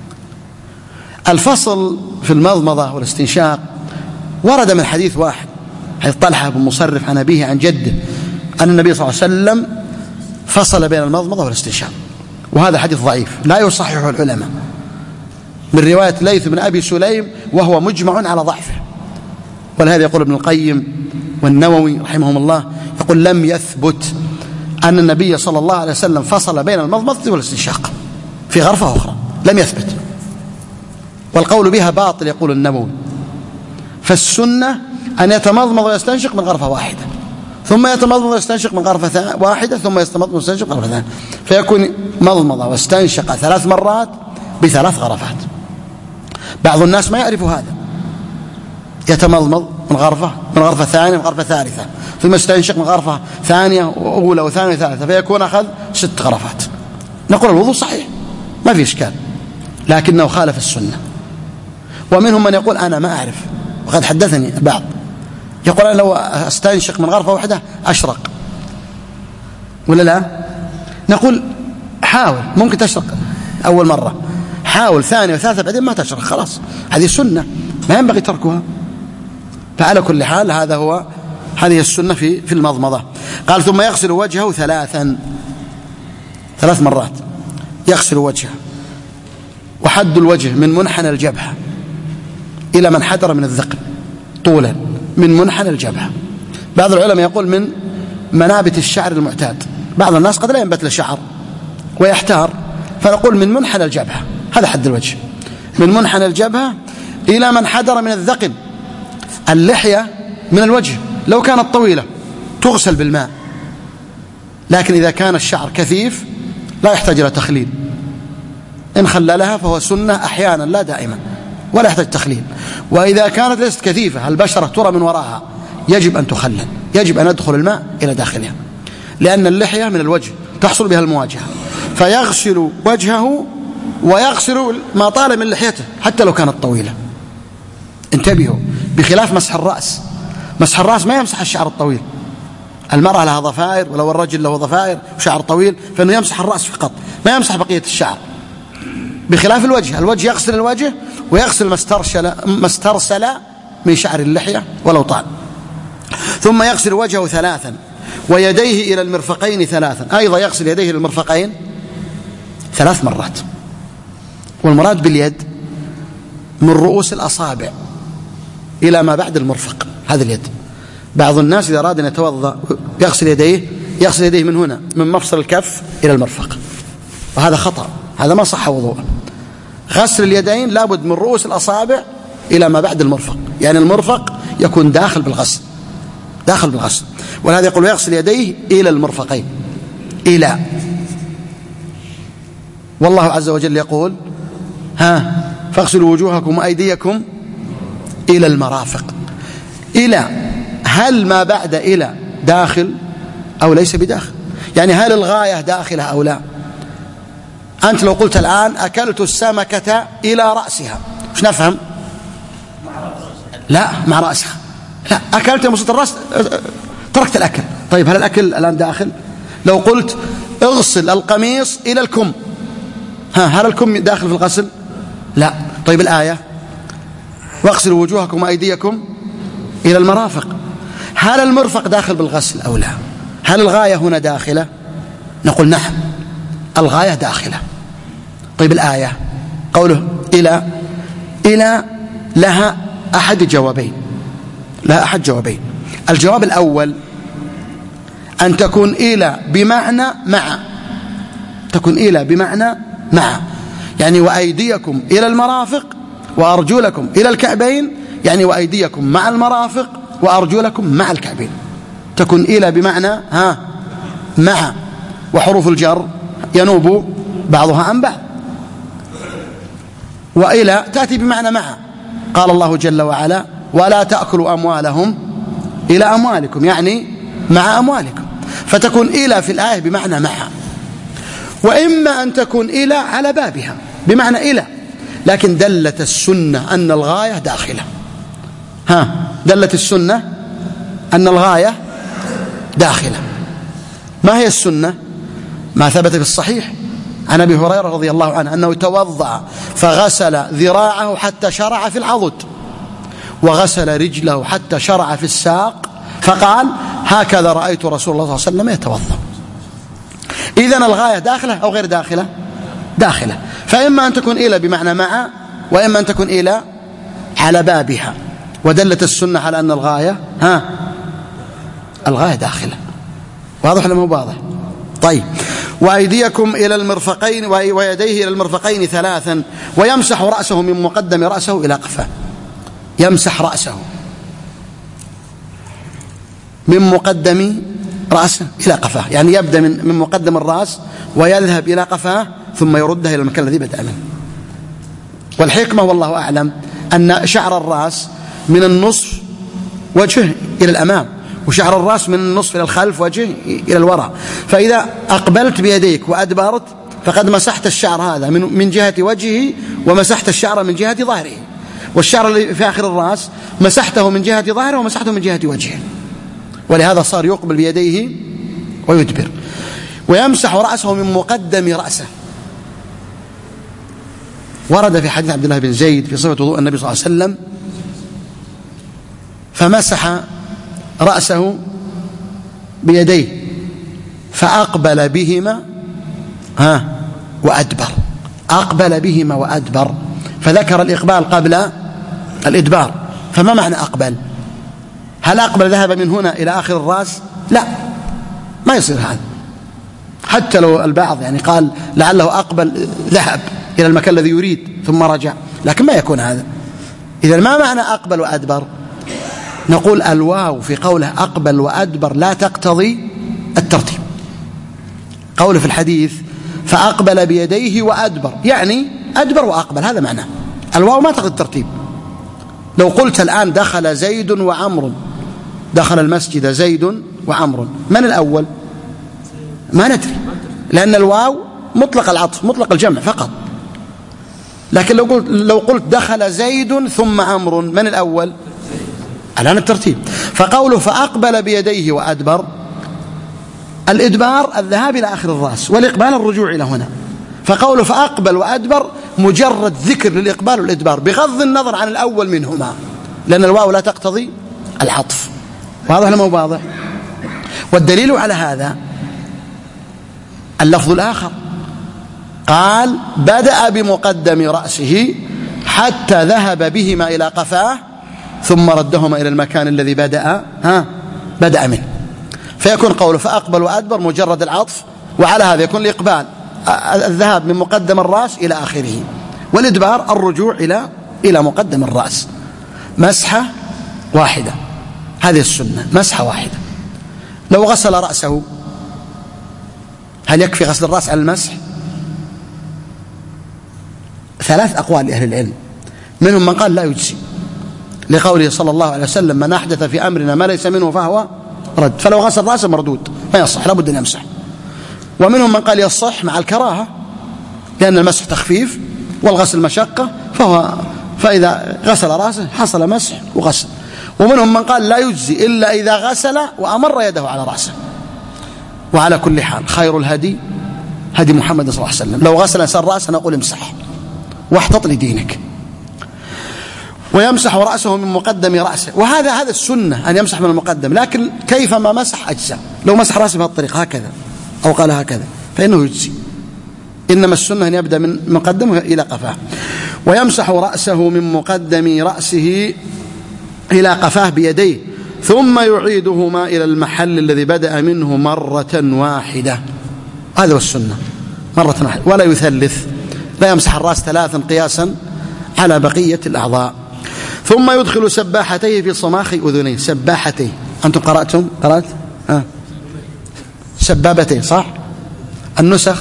[SPEAKER 2] الفصل في المضمضة والاستنشاق ورد من حديث واحد، حديث طلحة بن مصرف عن أبيه عن جده أن النبي صلى الله عليه وسلم فصل بين المضمضة والاستنشاق، وهذا حديث ضعيف لا يصححه العلماء، من رواية ليث بن أبي سليم، وهو مجمع على ضعفه. ولهذا يقول ابن القيم والنووي رحمهم الله، يقول: لم يثبت أن النبي صلى الله عليه وسلم فصل بين المضمضة والاستنشاق في غرفة أخرى، لم يثبت، والقول بها باطل، يقول النووي. فالسنة أن يتمضمض ويستنشق من غرفة واحدة، ثم يتمضمض ويستنشق من غرفة واحدة، ثم يتمضمض ويستنشق من غرفة ثانية، فيكون مضمضة واستنشق 3 مرات ب3 غرفات. بعض الناس ما يعرف هذا، يتمضمض من غرفة ثانية، من غرفة ثالثة، ثم يستنشق من غرفة ثانية وأولى وثانية وثالثة، فيكون أخذ 6 غرفات. نقول الوضوء صحيح ما في إشكال، لكنه خالف السنة. ومنهم من يقول: أنا ما أعرف، وقد حدثني بعض يقول: أنا لو أستنشق من غرفة واحدة أشرق، ولا لا؟ نقول: حاول، ممكن تشرق أول مرة، حاول ثانية وثالثة، بعدين ما تشرق، خلاص، هذه سنة ما ينبغي تركها. فعلى كل حال هذه السنة في المضمضة. قال: ثم يغسل وجهه 3 مرات، يغسل وجهه. وحد الوجه من منحنى الجبهة إلى من حدر من الذقن طولا، من منحنى الجبهة. بعض العلماء يقول من منابت الشعر المعتاد، بعض الناس قد لا ينبت له شعر ويحتار، فنقول من منحنى الجبهة، هذا حد الوجه، من منحنى الجبهة إلى من حدر من الذقن. اللحية من الوجه، لو كانت طويلة تغسل بالماء، لكن إذا كان الشعر كثيف لا يحتاج إلى تخليل، إن خللها فهو سنة أحيانا لا دائما ولا يحتاج تخليل. وإذا كانت ليست كثيفة البشرة ترى من وراءها يجب أن تخلل، يجب أن يدخل الماء إلى داخلها، لأن اللحية من الوجه تحصل بها المواجهة، فيغسل وجهه ويغسل ما طال من لحيته حتى لو كانت طويلة. انتبهوا، بخلاف مسح الرأس. مسح الرأس ما يمسح الشعر الطويل، المرأة لها ضفائر ولو الرجل له ضفائر وشعر طويل فإنه يمسح الرأس فقط، ما يمسح بقية الشعر. بخلاف الوجه، الوجه يغسل الوجه ويغسل ما استرسل من شعر اللحية ولو طال. ثم يغسل وجهه 3 ويديه إلى المرفقين 3، أيضا يغسل يديه إلى المرفقين 3 مرات. والمراد باليد من رؤوس الأصابع إلى ما بعد المرفق، هذا اليد. بعض الناس إذا أراد أن يتوضأ يغسل يديه من هنا من مفصل الكف إلى المرفق، وهذا خطأ، هذا ما صح وضوءه. غسل اليدين لابد من رؤوس الأصابع إلى ما بعد المرفق، يعني المرفق يكون داخل بالغسل، داخل بالغسل. ولهذا يقول يغسل يديه إلى المرفقين، إلى. والله عز وجل يقول فاغسلوا وجوهكم وأيديكم إلى المرافق. إلى، هل ما بعد إلى داخل أو ليس بداخل؟ يعني هل الغاية داخلة أو لا؟ أنت لو قلت الآن أكلت السمكة إلى رأسها، وش نفهم؟ لا، مع رأسها. لا، أكلت مسط الرأس تركت الأكل. طيب هل الأكل الآن داخل؟ لو قلت اغسل القميص إلى الكم، هل الكم داخل في الغسل؟ لا. طيب الآية واغسلوا وجوهكم وأيديكم إلى المرافق، هل المرفق داخل بالغسل أو لا؟ هل الغاية هنا داخلة؟ نقول نعم، الغاية داخلة. طيب الآية قوله إلى لها أحد جوابين، لها أحد جوابين. الجواب الأول أن تكون إلى بمعنى مع، تكون إلى بمعنى مع، يعني وأيديكم إلى المرافق وأرجلكم إلى الكعبين، يعني وأيديكم مع المرافق وأرجلكم مع الكعبين. تكون إلى بمعنى مع، وحروف الجر ينوب بعضها عن بعض. وإلى تأتي بمعنى مع، قال الله جل وعلا ولا تأكلوا أموالهم إلى أموالكم، يعني مع أموالكم. فتكون إلى في الآية بمعنى مع. وإما أن تكون إلى على بابها بمعنى إلى، لكن دلت السنة أن الغاية داخلة. دلت السنة أن الغاية داخلة. ما هي السنة؟ ما ثبت في الصحيح عن أبي هريرة رضي الله عنه أنه توضأ فغسل ذراعه حتى شرع في العضد، وغسل رجله حتى شرع في الساق، فقال هكذا رأيت رسول الله صلى الله عليه وسلم يتوضأ. إذن الغاية داخلة أو غير داخلة؟ داخلة. فإما أن تكون إلى بمعنى مع، وإما أن تكون إلى على بابها. ودلت السنة على أن الغاية الغاية داخلة. واضح ولا مو واضح؟ طيب. وأيديكم إلى المرفقين ويديه إلى المرفقين 3 ويمسح رأسه من مقدم رأسه إلى قفاه. يمسح رأسه من مقدم رأسه إلى قفاه، يعني يبدأ من مقدم الرأس ويذهب إلى قفاه ثم يردها إلى المكان الذي بدأ منه. والحكمة والله أعلم أن شعر الرأس من النصف وجهه إلى الأمام، وشعر الرأس من النصف إلى الخلف وجهه إلى الوراء. فإذا أقبلت بيديك وأدبرت فقد مسحت الشعر هذا من جهة وجهه، ومسحت الشعر من جهة ظهره. والشعر اللي في آخر الرأس مسحته من جهة ظهره ومسحته من جهة وجهه، ولهذا صار يقبل بيديه ويدبر. ويمسح رأسه من مقدم رأسه. ورد في حديث عبد الله بن زيد في صفة وضوء النبي صلى الله عليه وسلم فمسح رأسه بيديه فأقبل بهما وأدبر. أقبل بهما وأدبر، فذكر الإقبال قبل الإدبار. فما معنى أقبل؟ هل أقبل ذهب من هنا إلى آخر الرأس؟ لا، ما يصير هذا. حتى لو البعض يعني قال لعله أقبل ذهب إلى المكان الذي يريد ثم رجع، لكن ما يكون هذا. إذا ما معنى أقبل وأدبر؟ نقول الواو في قوله أقبل وأدبر لا تقتضي الترتيب. قوله في الحديث فأقبل بيديه وأدبر يعني أدبر وأقبل، هذا معناه. الواو ما تقتضي الترتيب. لو قلت الآن دخل زيد وعمر، دخل المسجد زيد وعمر، من الأول؟ ما ندري، لأن الواو مطلق العطف مطلق الجمع فقط. لكن لو قلت دخل زيد ثم عمر، من الأول؟ الآن الترتيب. فقوله فأقبل بيديه وأدبر، الإدبار الذهاب إلى آخر الرأس، والإقبال الرجوع إلى هنا. فقوله فأقبل وأدبر مجرد ذكر للإقبال والإدبار بغض النظر عن الأول منهما، لأن الواو لا تقتضي العطف. واضح ولا مو واضح؟ والدليل على هذا اللفظ الآخر، قال بدأ بمقدم رأسه حتى ذهب بهما إلى قفاه ثم ردهما إلى المكان الذي بدأ منه. فيكون قوله فأقبل وأدبر مجرد العطف، وعلى هذا يكون الإقبال الذهاب من مقدم الرأس إلى آخره، والإدبار الرجوع إلى مقدم الرأس. مسحة واحدة، هذه السنة، مسحة واحدة. لو غسل رأسه هل يكفي غسل الرأس على المسح؟ 3 أقوال لأهل العلم، منهم من قال لا يجزي، لقوله صلى الله عليه وسلم من أحدث في أمرنا ما ليس منه فهو رد. فلو غسل رأسه مردود ما يصح، لابد أن يمسح. ومنهم من قال يصح مع الكراهة، لأن المسح تخفيف والغسل مشقة، فإذا غسل رأسه حصل مسح وغسل. ومنهم من قال لا يجزي إلا إذا غسل وأمر يده على رأسه. وعلى كل حال خير الهدي هدي محمد صلى الله عليه وسلم. لو غسل إنسان رأسه نقول امسح واحتط لدينك. ويمسح رأسه من مقدم رأسه، وهذا السنة أن يمسح من المقدم، لكن كيفما مسح أجزاء. لو مسح رأسه بهذه الطريقة هكذا أو قال هكذا فإنه يجزي، إنما السنة أن يبدأ من مقدمه إلى قفاه. ويمسح رأسه من مقدم رأسه إلى قفاه بيديه ثم يعيدهما إلى المحل الذي بدأ منه مرة واحدة. هذا هو السنة، مرة واحدة، ولا يثلث، لا يمسح الرأس 3 قياسا على بقية الأعضاء. ثم يدخل سباحتيه في صماخ أذنيه. سباحتيه، أنتم قرأت سبابتيه صح؟ النسخ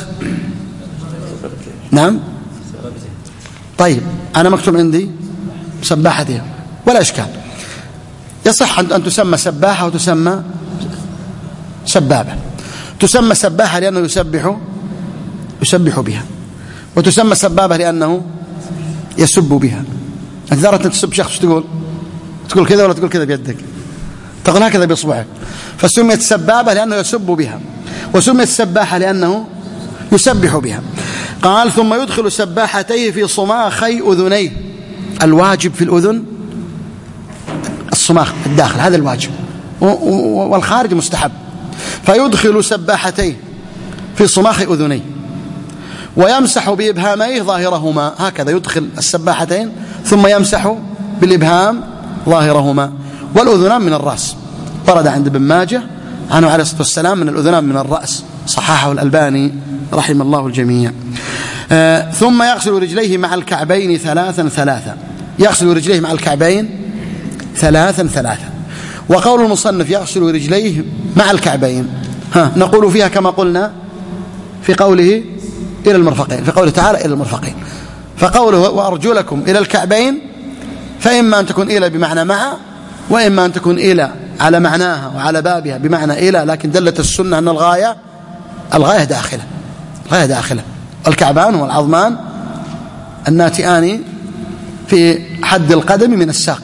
[SPEAKER 2] نعم. طيب أنا مكتوب عندي سباحتيه ولا إشكال، يصح أن تسمى سباحة وتسمى سبابة. تسمى سباحة لأنه يسبح بها، وتسمى سبابة لأنه يسب بها. أنت ترى تسب شخص تقول كذا ولا تقول كذا بيدك، تقول هكذا بإصبعك. فسميت سبابة لأنه يسب بها، وسميت سباحة لأنه يسبح بها. قال ثم يدخل سباحتيه في صماخي أذنيه. الواجب في الأذن الصماخ الداخل، هذا الواجب، والخارج مستحب. فيدخل سباحتيه في صماخ أذنيه ويمسح بإبهاميه ظاهرهما، هكذا يدخل السباحتين ثم يمسح بالإبهام ظاهرهما. والأذنان من الرأس، ورد عند ابن ماجه عنه عليه الصلاة والسلام من الأذنان من الرأس، صححه الألباني رحم الله الجميع. ثم يغسل رجليه مع الكعبين 3 يغسل رجليه مع الكعبين 3. وقول المصنف يغسل رجليه مع الكعبين، نقول فيها كما قلنا في قوله إلى المرفقين، في قوله تعالى إلى المرفقين. فقوله وأرجلكم إلى الكعبين، فإما أن تكون إلى بمعنى مع، وإما أن تكون إلى على معناها وعلى بابها بمعنى إلى، لكن دلت السنة أن الغاية داخلة. الكعبان والعظمان الناتئان في حد القدم من الساق،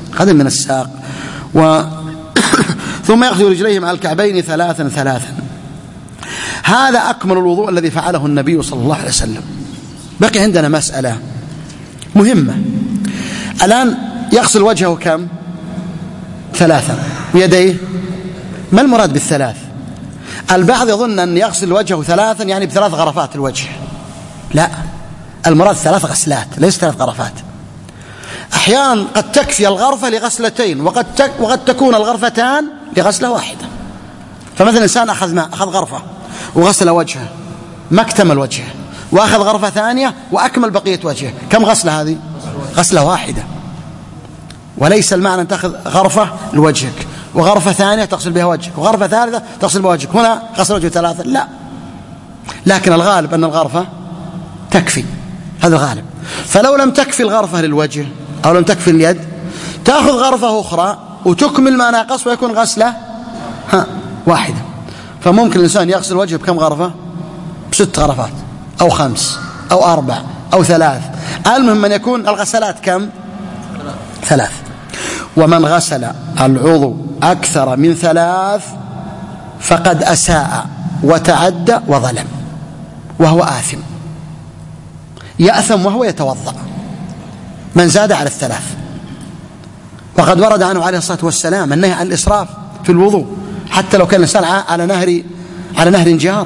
[SPEAKER 2] ثم يغسل رجليه مع الكعبين 3. هذا أكمل الوضوء الذي فعله النبي صلى الله عليه وسلم. بقي عندنا مسألة مهمة الآن، يغسل وجهه كم؟ 3، ويديه ما المراد بالثلاث؟ البعض يظن أن يغسل وجهه 3 يعني ب3 غرفات الوجه، لا، المراد 3 غسلات ليس 3 غرفات. أحيانا قد تكفي الغرفة لغسلتين، وقد تكون الغرفتان لغسلة واحدة. فمثلا إنسان أخذ غرفة وغسل وجهه ما اكتمل وجهه، وأخذ غرفة ثانية وأكمل بقية وجهه، كم غسلة هذه؟ غسلة واحدة. وليس المعنى أن تأخذ غرفة لوجهك وغرفة ثانية تغسل بها وجهك وغرفة ثالثة تغسل بها وجهك، هنا غسل وجه ثلاثة، لا. لكن الغالب أن الغرفة تكفي، هذا الغالب. فلو لم تكفي الغرفة للوجه أو لم تكفي اليد، تأخذ غرفة أخرى وتكمل ما ناقص ويكون غسلة واحدة. فممكن الإنسان يغسل وجهه بكم غرفة؟ ب6 غرفات أو 5 أو 4 أو 3. المهم أن يكون الغسلات كم؟ 3. ومن غسل العضو أكثر من 3 فقد أساء وتعدى وظلم، وهو آثم، يأثم وهو يتوضأ من زاد على 3. وقد ورد عنه عليه الصلاة والسلام النهي عن الإسراف في الوضوء حتى لو كان الإنسان على نهر جار.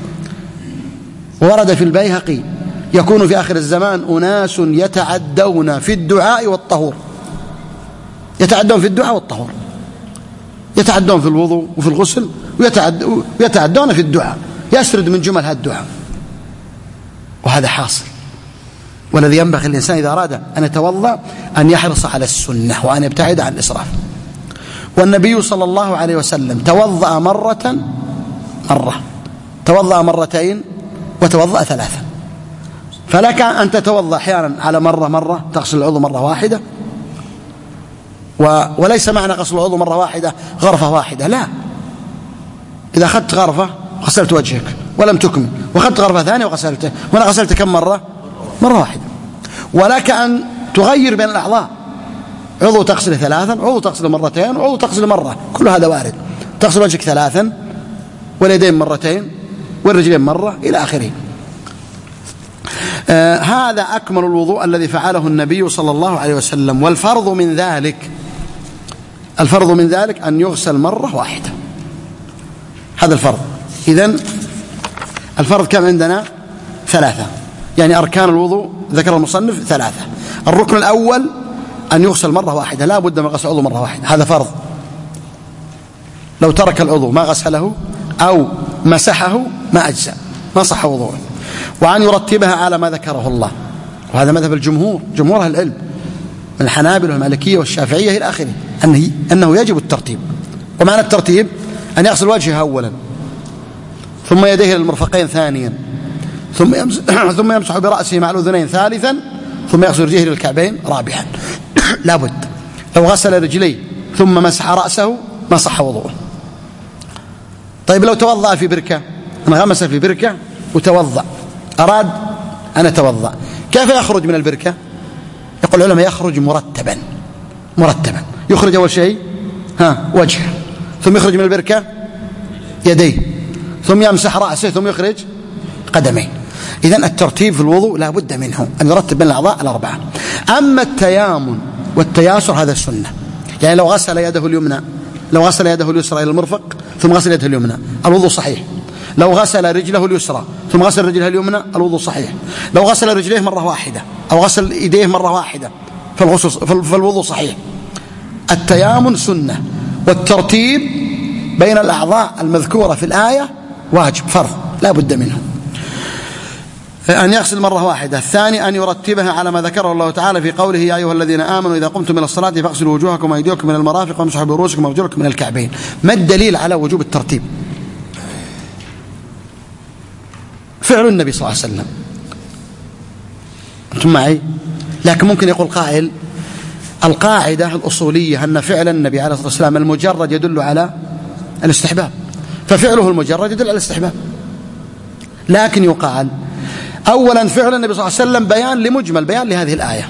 [SPEAKER 2] وورد في البيهقي: يكون في آخر الزمان أناس يتعدون في الدعاء والطهور، يتعدون في الدعاء والطهور، يتعدون في الوضوء وفي الغسل ويتعدون في الدعاء، يسرد من جمل هذا الدعاء، وهذا حاصل. والذي ينبغي الإنسان إذا أراد أن يتوضأ أن يحرص على السنة وأن يبتعد عن الإسراف. والنبي صلى الله عليه وسلم توضأ مرة، توضأ مرتين، وتوضأ 3. فلك أن تتوضأ أحيانا على مرة تغسل العضو مرة واحدة، وليس معنى غسل العضو مرة واحدة غرفة واحدة، لا. إذا أخذت غرفة غسلت وجهك ولم تكمل، وأخذت غرفة ثانية وغسلته، وأنا غسلت كم مرة واحدة. ولك أن تغير بين الأعضاء، عضو تغسل 3، عضو تغسل مرتين، وعضو تغسل مرة، كل هذا وارد. تغسل وجهك 3، واليدين مرتين، والرجلين مرة، إلى آخره. هذا أكمل الوضوء الذي فعله النبي صلى الله عليه وسلم. والفرض من ذلك أن يغسل مرة واحدة، هذا الفرض. إذن الفرض كم عندنا؟ 3. يعني أركان الوضوء ذكر المصنف 3. الركن الأول أن يغسل مرة واحدة، لا بد من غسل العضو مرة واحدة، هذا فرض. لو ترك العضو ما غسله أو مسحه ما أجزأ، ما صح وضوءه. وأن يرتبها على ما ذكره الله، وهذا مذهب الجمهور، جمهور أهل العلم من الحنابلة والمالكية والشافعية إلى آخره، أنه يجب الترتيب. ومعنى الترتيب أن يغسل وجهه أولا، ثم يديه للمرفقين ثانيا، ثم يمسح برأسه مع الأذنين ثالثا، ثم يغسل رجليه للكعبين رابعا. لابد. لو غسل رجليه ثم مسح رأسه ما صح وضوءه. طيب لو توضأ في بركة، انغمس في بركة وتوضأ، أراد أن يتوضأ، كيف يخرج من البركة؟ يقول العلماء يخرج مرتبا. يخرج أول شيء وجهه، ثم يخرج من البركة يديه، ثم يمسح رأسه، ثم يخرج قدميه. إذن الترتيب في الوضوء لا بد منه، أن يرتب بين الأعضاء الأربعة. أما التيامن والتياسر هذا سنة. يعني لو غسل يده اليمنى، لو غسل يده اليسرى إلى المرفق ثم غسل يده اليمنى، الوضوء صحيح. لو غسل رجله اليسرى ثم غسل رجله اليمنى، الوضوء صحيح. لو غسل رجليه مرة واحدة أو غسل يديه مرة واحدة فالوضوء صحيح. التيامن سنة، والترتيب بين الأعضاء المذكورة في الآية واجب، فرض لا بد منه. أن يغسل مرة واحدة. الثاني أن يرتبها على ما ذكره الله تعالى في قوله: يا أيها الذين آمنوا إذا قمتم إلى الصلاة فاغسلوا وجوهكم وأيديكم من المرافق وامسحوا برؤوسكم وأرجلكم من الكعبين. ما الدليل على وجوب الترتيب؟ فعل النبي صلى الله عليه وسلم. أنتم معي؟ لكن ممكن يقول قائل: القاعدة الأصولية أن فعل النبي عليه الصلاة والسلام المجرد يدل على الاستحباب، ففعله المجرد يدل على الاستحباب. لكن يقال: أولا فعل النبي صلى الله عليه وسلم بيان لمجمل، بيان لهذه الآية.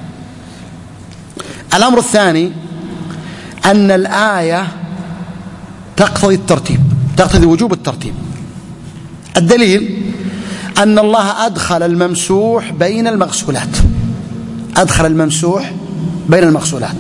[SPEAKER 2] الأمر الثاني أن الآية تقتضي الترتيب، تقتضي وجوب الترتيب. الدليل أن الله أدخل الممسوح بين المغسولات، أدخل الممسوح بين المغسولات،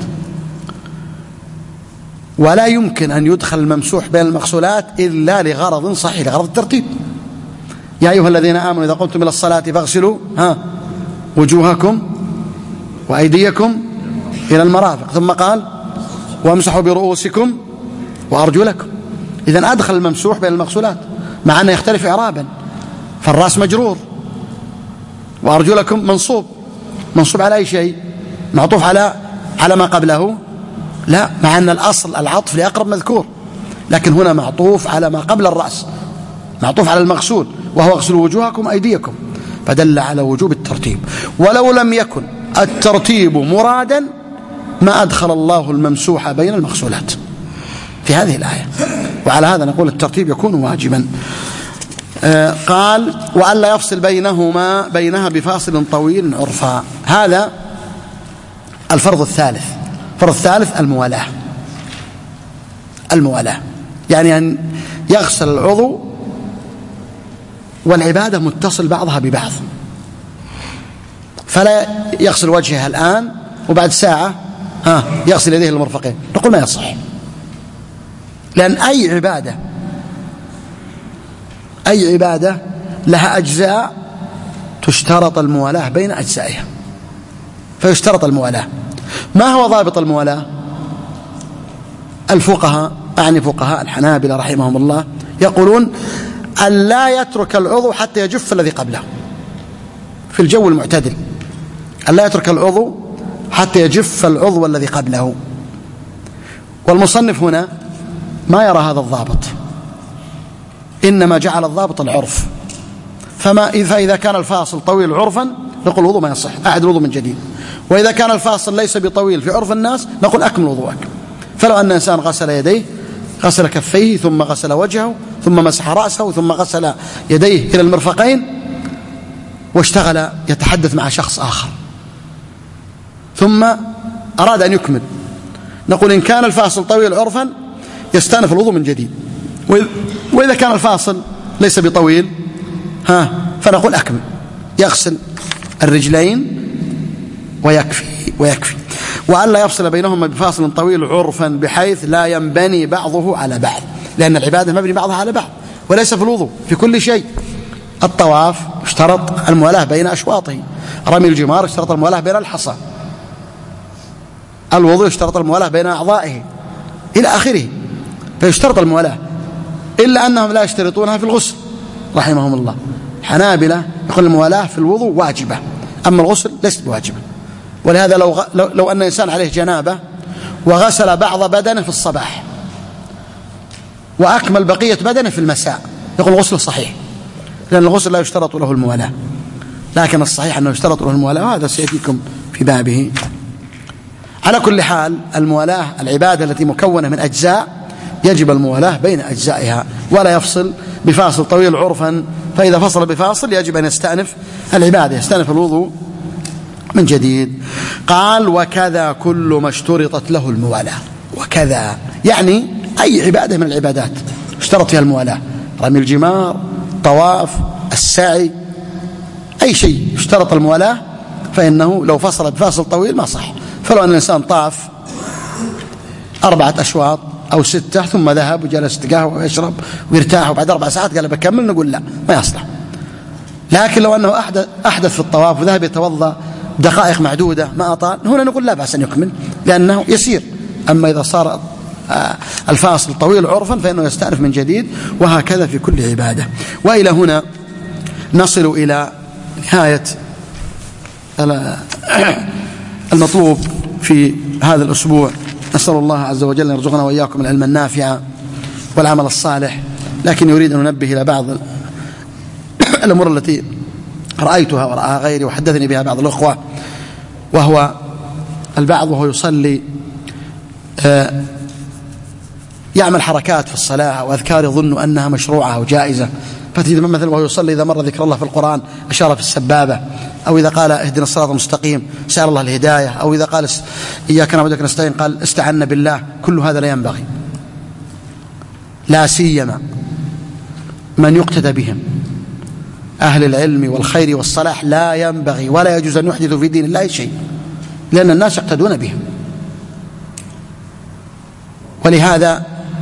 [SPEAKER 2] ولا يمكن أن يدخل الممسوح بين المغسولات إلا لغرض صحيح، لغرض الترتيب. يا أيها الذين آمنوا إذا قمتم إلى الصلاة فاغسلوا وجوهكم وأيديكم إلى المرافق، ثم قال: وامسحوا برؤوسكم وأرجلكم. إذن أدخل الممسوح بين المغسولات، مع أنه يختلف إعرابا، فالرأس مجرور وأرجلكم منصوب على أي شيء؟ معطوف على على ما قبله؟ لا، مع أن الأصل العطف لأقرب مذكور، لكن هنا معطوف على ما قبل الرأس، معطوف على المغسول وهو اغسلوا وجوهكم أيديكم، فدل على وجوب الترتيب. ولو لم يكن الترتيب مرادا ما أدخل الله الممسوح بين المغسولات في هذه الآية، وعلى هذا نقول الترتيب يكون واجبا. قال وألا يفصل بينها بفاصل طويل عرفا. هذا الفرض الثالث. الفرض الثالث الموالاة، يعني أن يغسل العضو والعبادة متصل بعضها ببعض، فلا يغسل وجهه الآن وبعد ساعة يغسل يديه المرفقين، نقول ما يصح، لأن أي عبادة لها أجزاء تشترط الموالاة بين أجزائها، فيشترط الموالاة. ما هو ضابط الموالاة؟ الفقهاء، أعني فقهاء الحنابلة رحمهم الله، يقولون أن لا يترك العضو حتى يجف الذي قبله في الجو المعتدل، أن لا يترك العضو حتى يجف العضو الذي قبله. والمصنف هنا ما يرى هذا الضابط، إنما جعل الضابط العرف. فإذا كان الفاصل طويل عرفا نقول الوضوء ما يصح، أعد الوضوء من جديد. وإذا كان الفاصل ليس بطويل في عرف الناس نقول أكمل وضوءك. فلو أن إنسان غسل يديه، غسل كفيه، ثم غسل وجهه، ثم مسح رأسه، ثم غسل يديه إلى المرفقين، واشتغل يتحدث مع شخص آخر، ثم أراد أن يكمل، نقول إن كان الفاصل طويل عرفا يستأنف الوضوء من جديد، وإذا كان الفاصل ليس بطويل فنقول أكمل، يغسل الرجلين ويكفي. وألا يفصل بينهما بفاصل طويل عرفا بحيث لا ينبني بعضه على بعض، لأن العبادة مبني بعضها على بعض، وليس في الوضوء في كل شيء. الطواف اشترط الموالاة بين أشواطه، رمي الجمار اشترط الموالاة بين الحصى، الوضوء اشترط الموالاة بين أعضائه إلى آخره، فيشترط الموالاة، إلا أنهم لا يشترطونها في الغسل رحمهم الله. حنابلة يقول الموالاة في الوضوء واجبة، أما الغسل ليست بواجبة. ولهذا لو أن إنسان عليه جنابة وغسل بعض بدنه في الصباح وأكمل بقية بدنه في المساء يقول الغسل صحيح، لأن الغسل لا يشترط له الموالاة، لكن الصحيح أنه يشترط له الموالاة، وهذا سيأتيكم في بابه. على كل حال الموالاة العبادة التي مكونة من أجزاء يجب الموالاة بين أجزائها، ولا يفصل بفاصل طويل عرفا، فإذا فصل بفاصل يجب أن يستأنف العبادة، يستأنف الوضوء من جديد. قال وكذا كل ما اشترطت له الموالاة. وكذا يعني أي عبادة من العبادات اشترط فيها الموالاة، رمي الجمار، طواف، السعي، أي شيء اشترط الموالاة فإنه لو فصل بفاصل طويل ما صح. فلو أن الإنسان طاف 4 أشواط أو 6 ثم ذهب وجلس قهوة ويشرب ويرتاح وبعد 4 ساعات قال بكمل، نقول لا ما يصلح. لكن لو أنه أحدث في الطواف وذهب يتوضأ دقائق معدودة ما أطال، هنا نقول لا بأس أن يكمل لأنه يسير. أما إذا صار الفاصل طويل عرفا فإنه يستأنف من جديد، وهكذا في كل عبادة. وإلى هنا نصل إلى نهاية المطلوب في هذا الأسبوع. نسأل الله عز وجل أن يرزقنا وإياكم العلم النافع والعمل الصالح. لكن يريد أن ننبه إلى بعض الأمور التي رأيتها ورأى غيري وحدثني بها بعض الأخوة، وهو البعض وهو يصلي يعمل حركات في الصلاة وأذكار يظن أنها مشروعة وجائزة، فتجد مثلا وهو يصلي إذا مر ذكر الله في القرآن أشار في السبابة، أو إذا قال اهدنا الصراط المستقيم سأل الله الهداية، أو إذا قال إياك نعبد وإياك نستعين قال استعنا بالله. كل هذا لا ينبغي، لا سيما من يقتدى بهم أهل العلم والخير والصلاح، لا ينبغي ولا يجوز أن يحدثوا في دين الله شيء، لأن الناس يقتدون بهم. ولهذا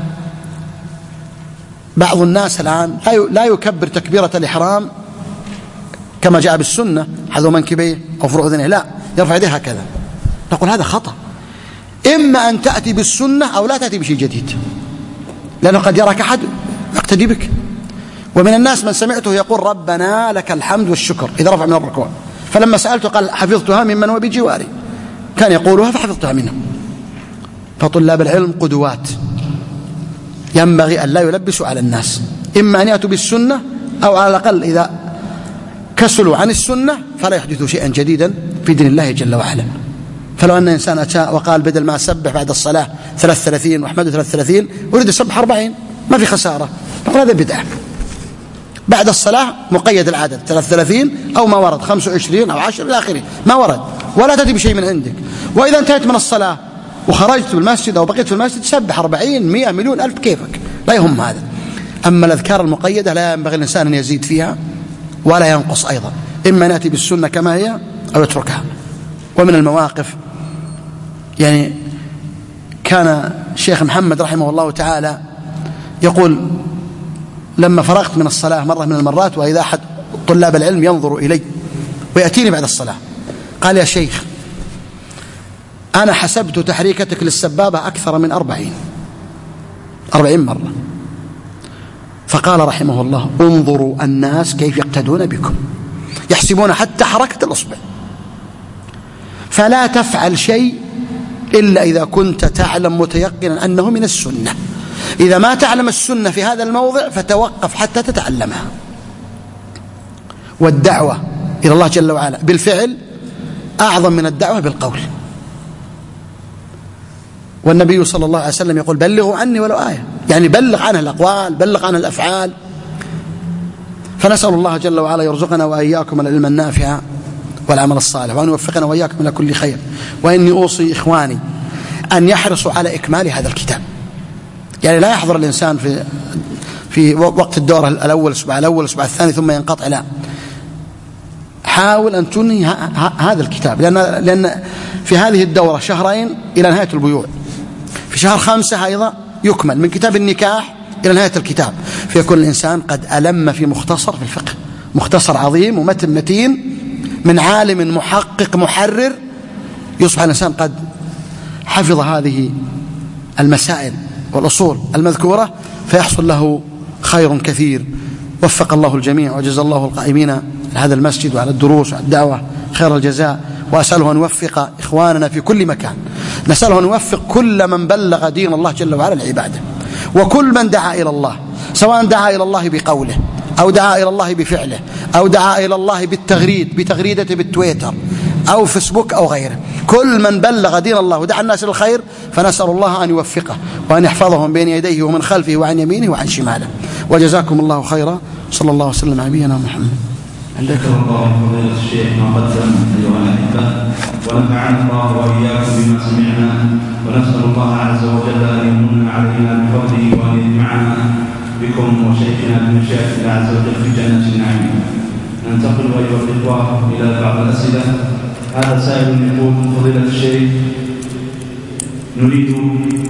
[SPEAKER 2] بعض الناس الآن لا يكبر تكبيرة الإحرام كما جاء بالسنة حذو منكبيه أو فروع أذنيه، لا، يرفع يديه هكذا. نقول هذا خطأ، إما أن تأتي بالسنة أو لا تأتي بشيء جديد، لأنه قد يراك أحد يقتدي بك. ومن الناس من سمعته يقول ربنا لك الحمد والشكر إذا رفع من الركوع، فلما سألته قال حفظتها ممن هو بجواري. كان يقولها فحفظتها منه. فطلاب العلم قدوات، ينبغي أن لا يلبسوا على الناس، إما أن يأتوا بالسنة أو على الأقل إذا كسلوا عن السنة فلا يحدثوا شيئا جديدا في دين الله جل وعلا. فلو أن إنسان أتى وقال بدل ما أسبح بعد الصلاة 33 وأحمد 33 أريد أسبح 40، ما في خسارة، فهذا بدعة. بعد الصلاة مقيد العدد 33 أو ما ورد 25 أو 10 إلى آخره، ما ورد، ولا تأتي بشيء من عندك. وإذا انتهيت من الصلاة وخرجت بالمسجد أو بقيت في المسجد سبح 40 100 مليون ألف كيفك، لا يهم هذا. أما الأذكار المقيدة لا ينبغي الإنسان أن يزيد فيها ولا ينقص أيضا، إما نأتي بالسنة كما هي أو يتركها. ومن المواقف يعني كان الشيخ محمد رحمه الله تعالى يقول لما فرغت من الصلاة مرة من المرات وإذا أحد طلاب العلم ينظر إلي ويأتيني بعد الصلاة قال: يا شيخ أنا حسبت تحريكتك للسبابة أكثر من 40 مرة. فقال رحمه الله: انظروا الناس كيف يقتدون بكم، يحسبون حتى حركة الأصبع. فلا تفعل شيء إلا إذا كنت تعلم متيقنا أنه من السنة. إذا ما تعلم السنة في هذا الموضع فتوقف حتى تتعلمها. والدعوة إلى الله جل وعلا بالفعل أعظم من الدعوة بالقول. والنبي صلى الله عليه وسلم يقول: بلغوا عني ولو آية، يعني بلغ عنها الأقوال، بلغ عنها الأفعال. فنسأل الله جل وعلا يرزقنا وإياكم العلم النافع والعمل الصالح، وأن يوفقنا وإياكم إلى كل خير. وإني أوصي إخواني أن يحرصوا على إكمال هذا الكتاب، يعني لا يحضر الإنسان في وقت الدورة الأول الأسبوع الأول الأسبوع الثاني ثم ينقطع، لا، حاول أن تنهي هذا الكتاب، لأن في هذه الدورة شهرين إلى نهاية البيوع، في شهر 5 أيضا يكمل من كتاب النكاح إلى نهاية الكتاب، فيكون الإنسان قد ألم في مختصر في الفقه، مختصر عظيم ومتن متين من عالم محقق محرر، يصبح الإنسان قد حفظ هذه المسائل والأصول المذكورة فيحصل له خير كثير. وفق الله الجميع وجزا الله القائمين هذا المسجد وعلى الدروس وعلى الدعوة خير الجزاء، وأسأله أن يوفق إخواننا في كل مكان، نسأله أن يوفق كل من بلغ دين الله جل وعلا العبادة، وكل من دعا إلى الله، سواء دعا إلى الله بقوله أو دعا إلى الله بفعله أو دعا إلى الله بتغريدته بالتويتر أو فيسبوك أو غيره، كل من بلغ دين الله ودعا الناس للخير فنسأل الله أن يوفقه وأن يحفظهم بين يديه ومن خلفه وعن يمينه وعن شماله. وجزاكم الله خيرا، صلى الله وسلم على نبينا محمد.
[SPEAKER 3] عندك الله فضيلة الشيخ ما قدم أيها الأحبة، ونفعنا الله وإياكم بما سمعنا، ونسأل الله عز وجل أن يمن علينا بفضله وأن يجمعنا بكم وشيخنا بمشيئة الله عز وجل في جنة النعيم. ننتقل أيها الإخوة إلى بعض الأسئلة. هذا سائل يقول: فضيلة الشيخ، نريد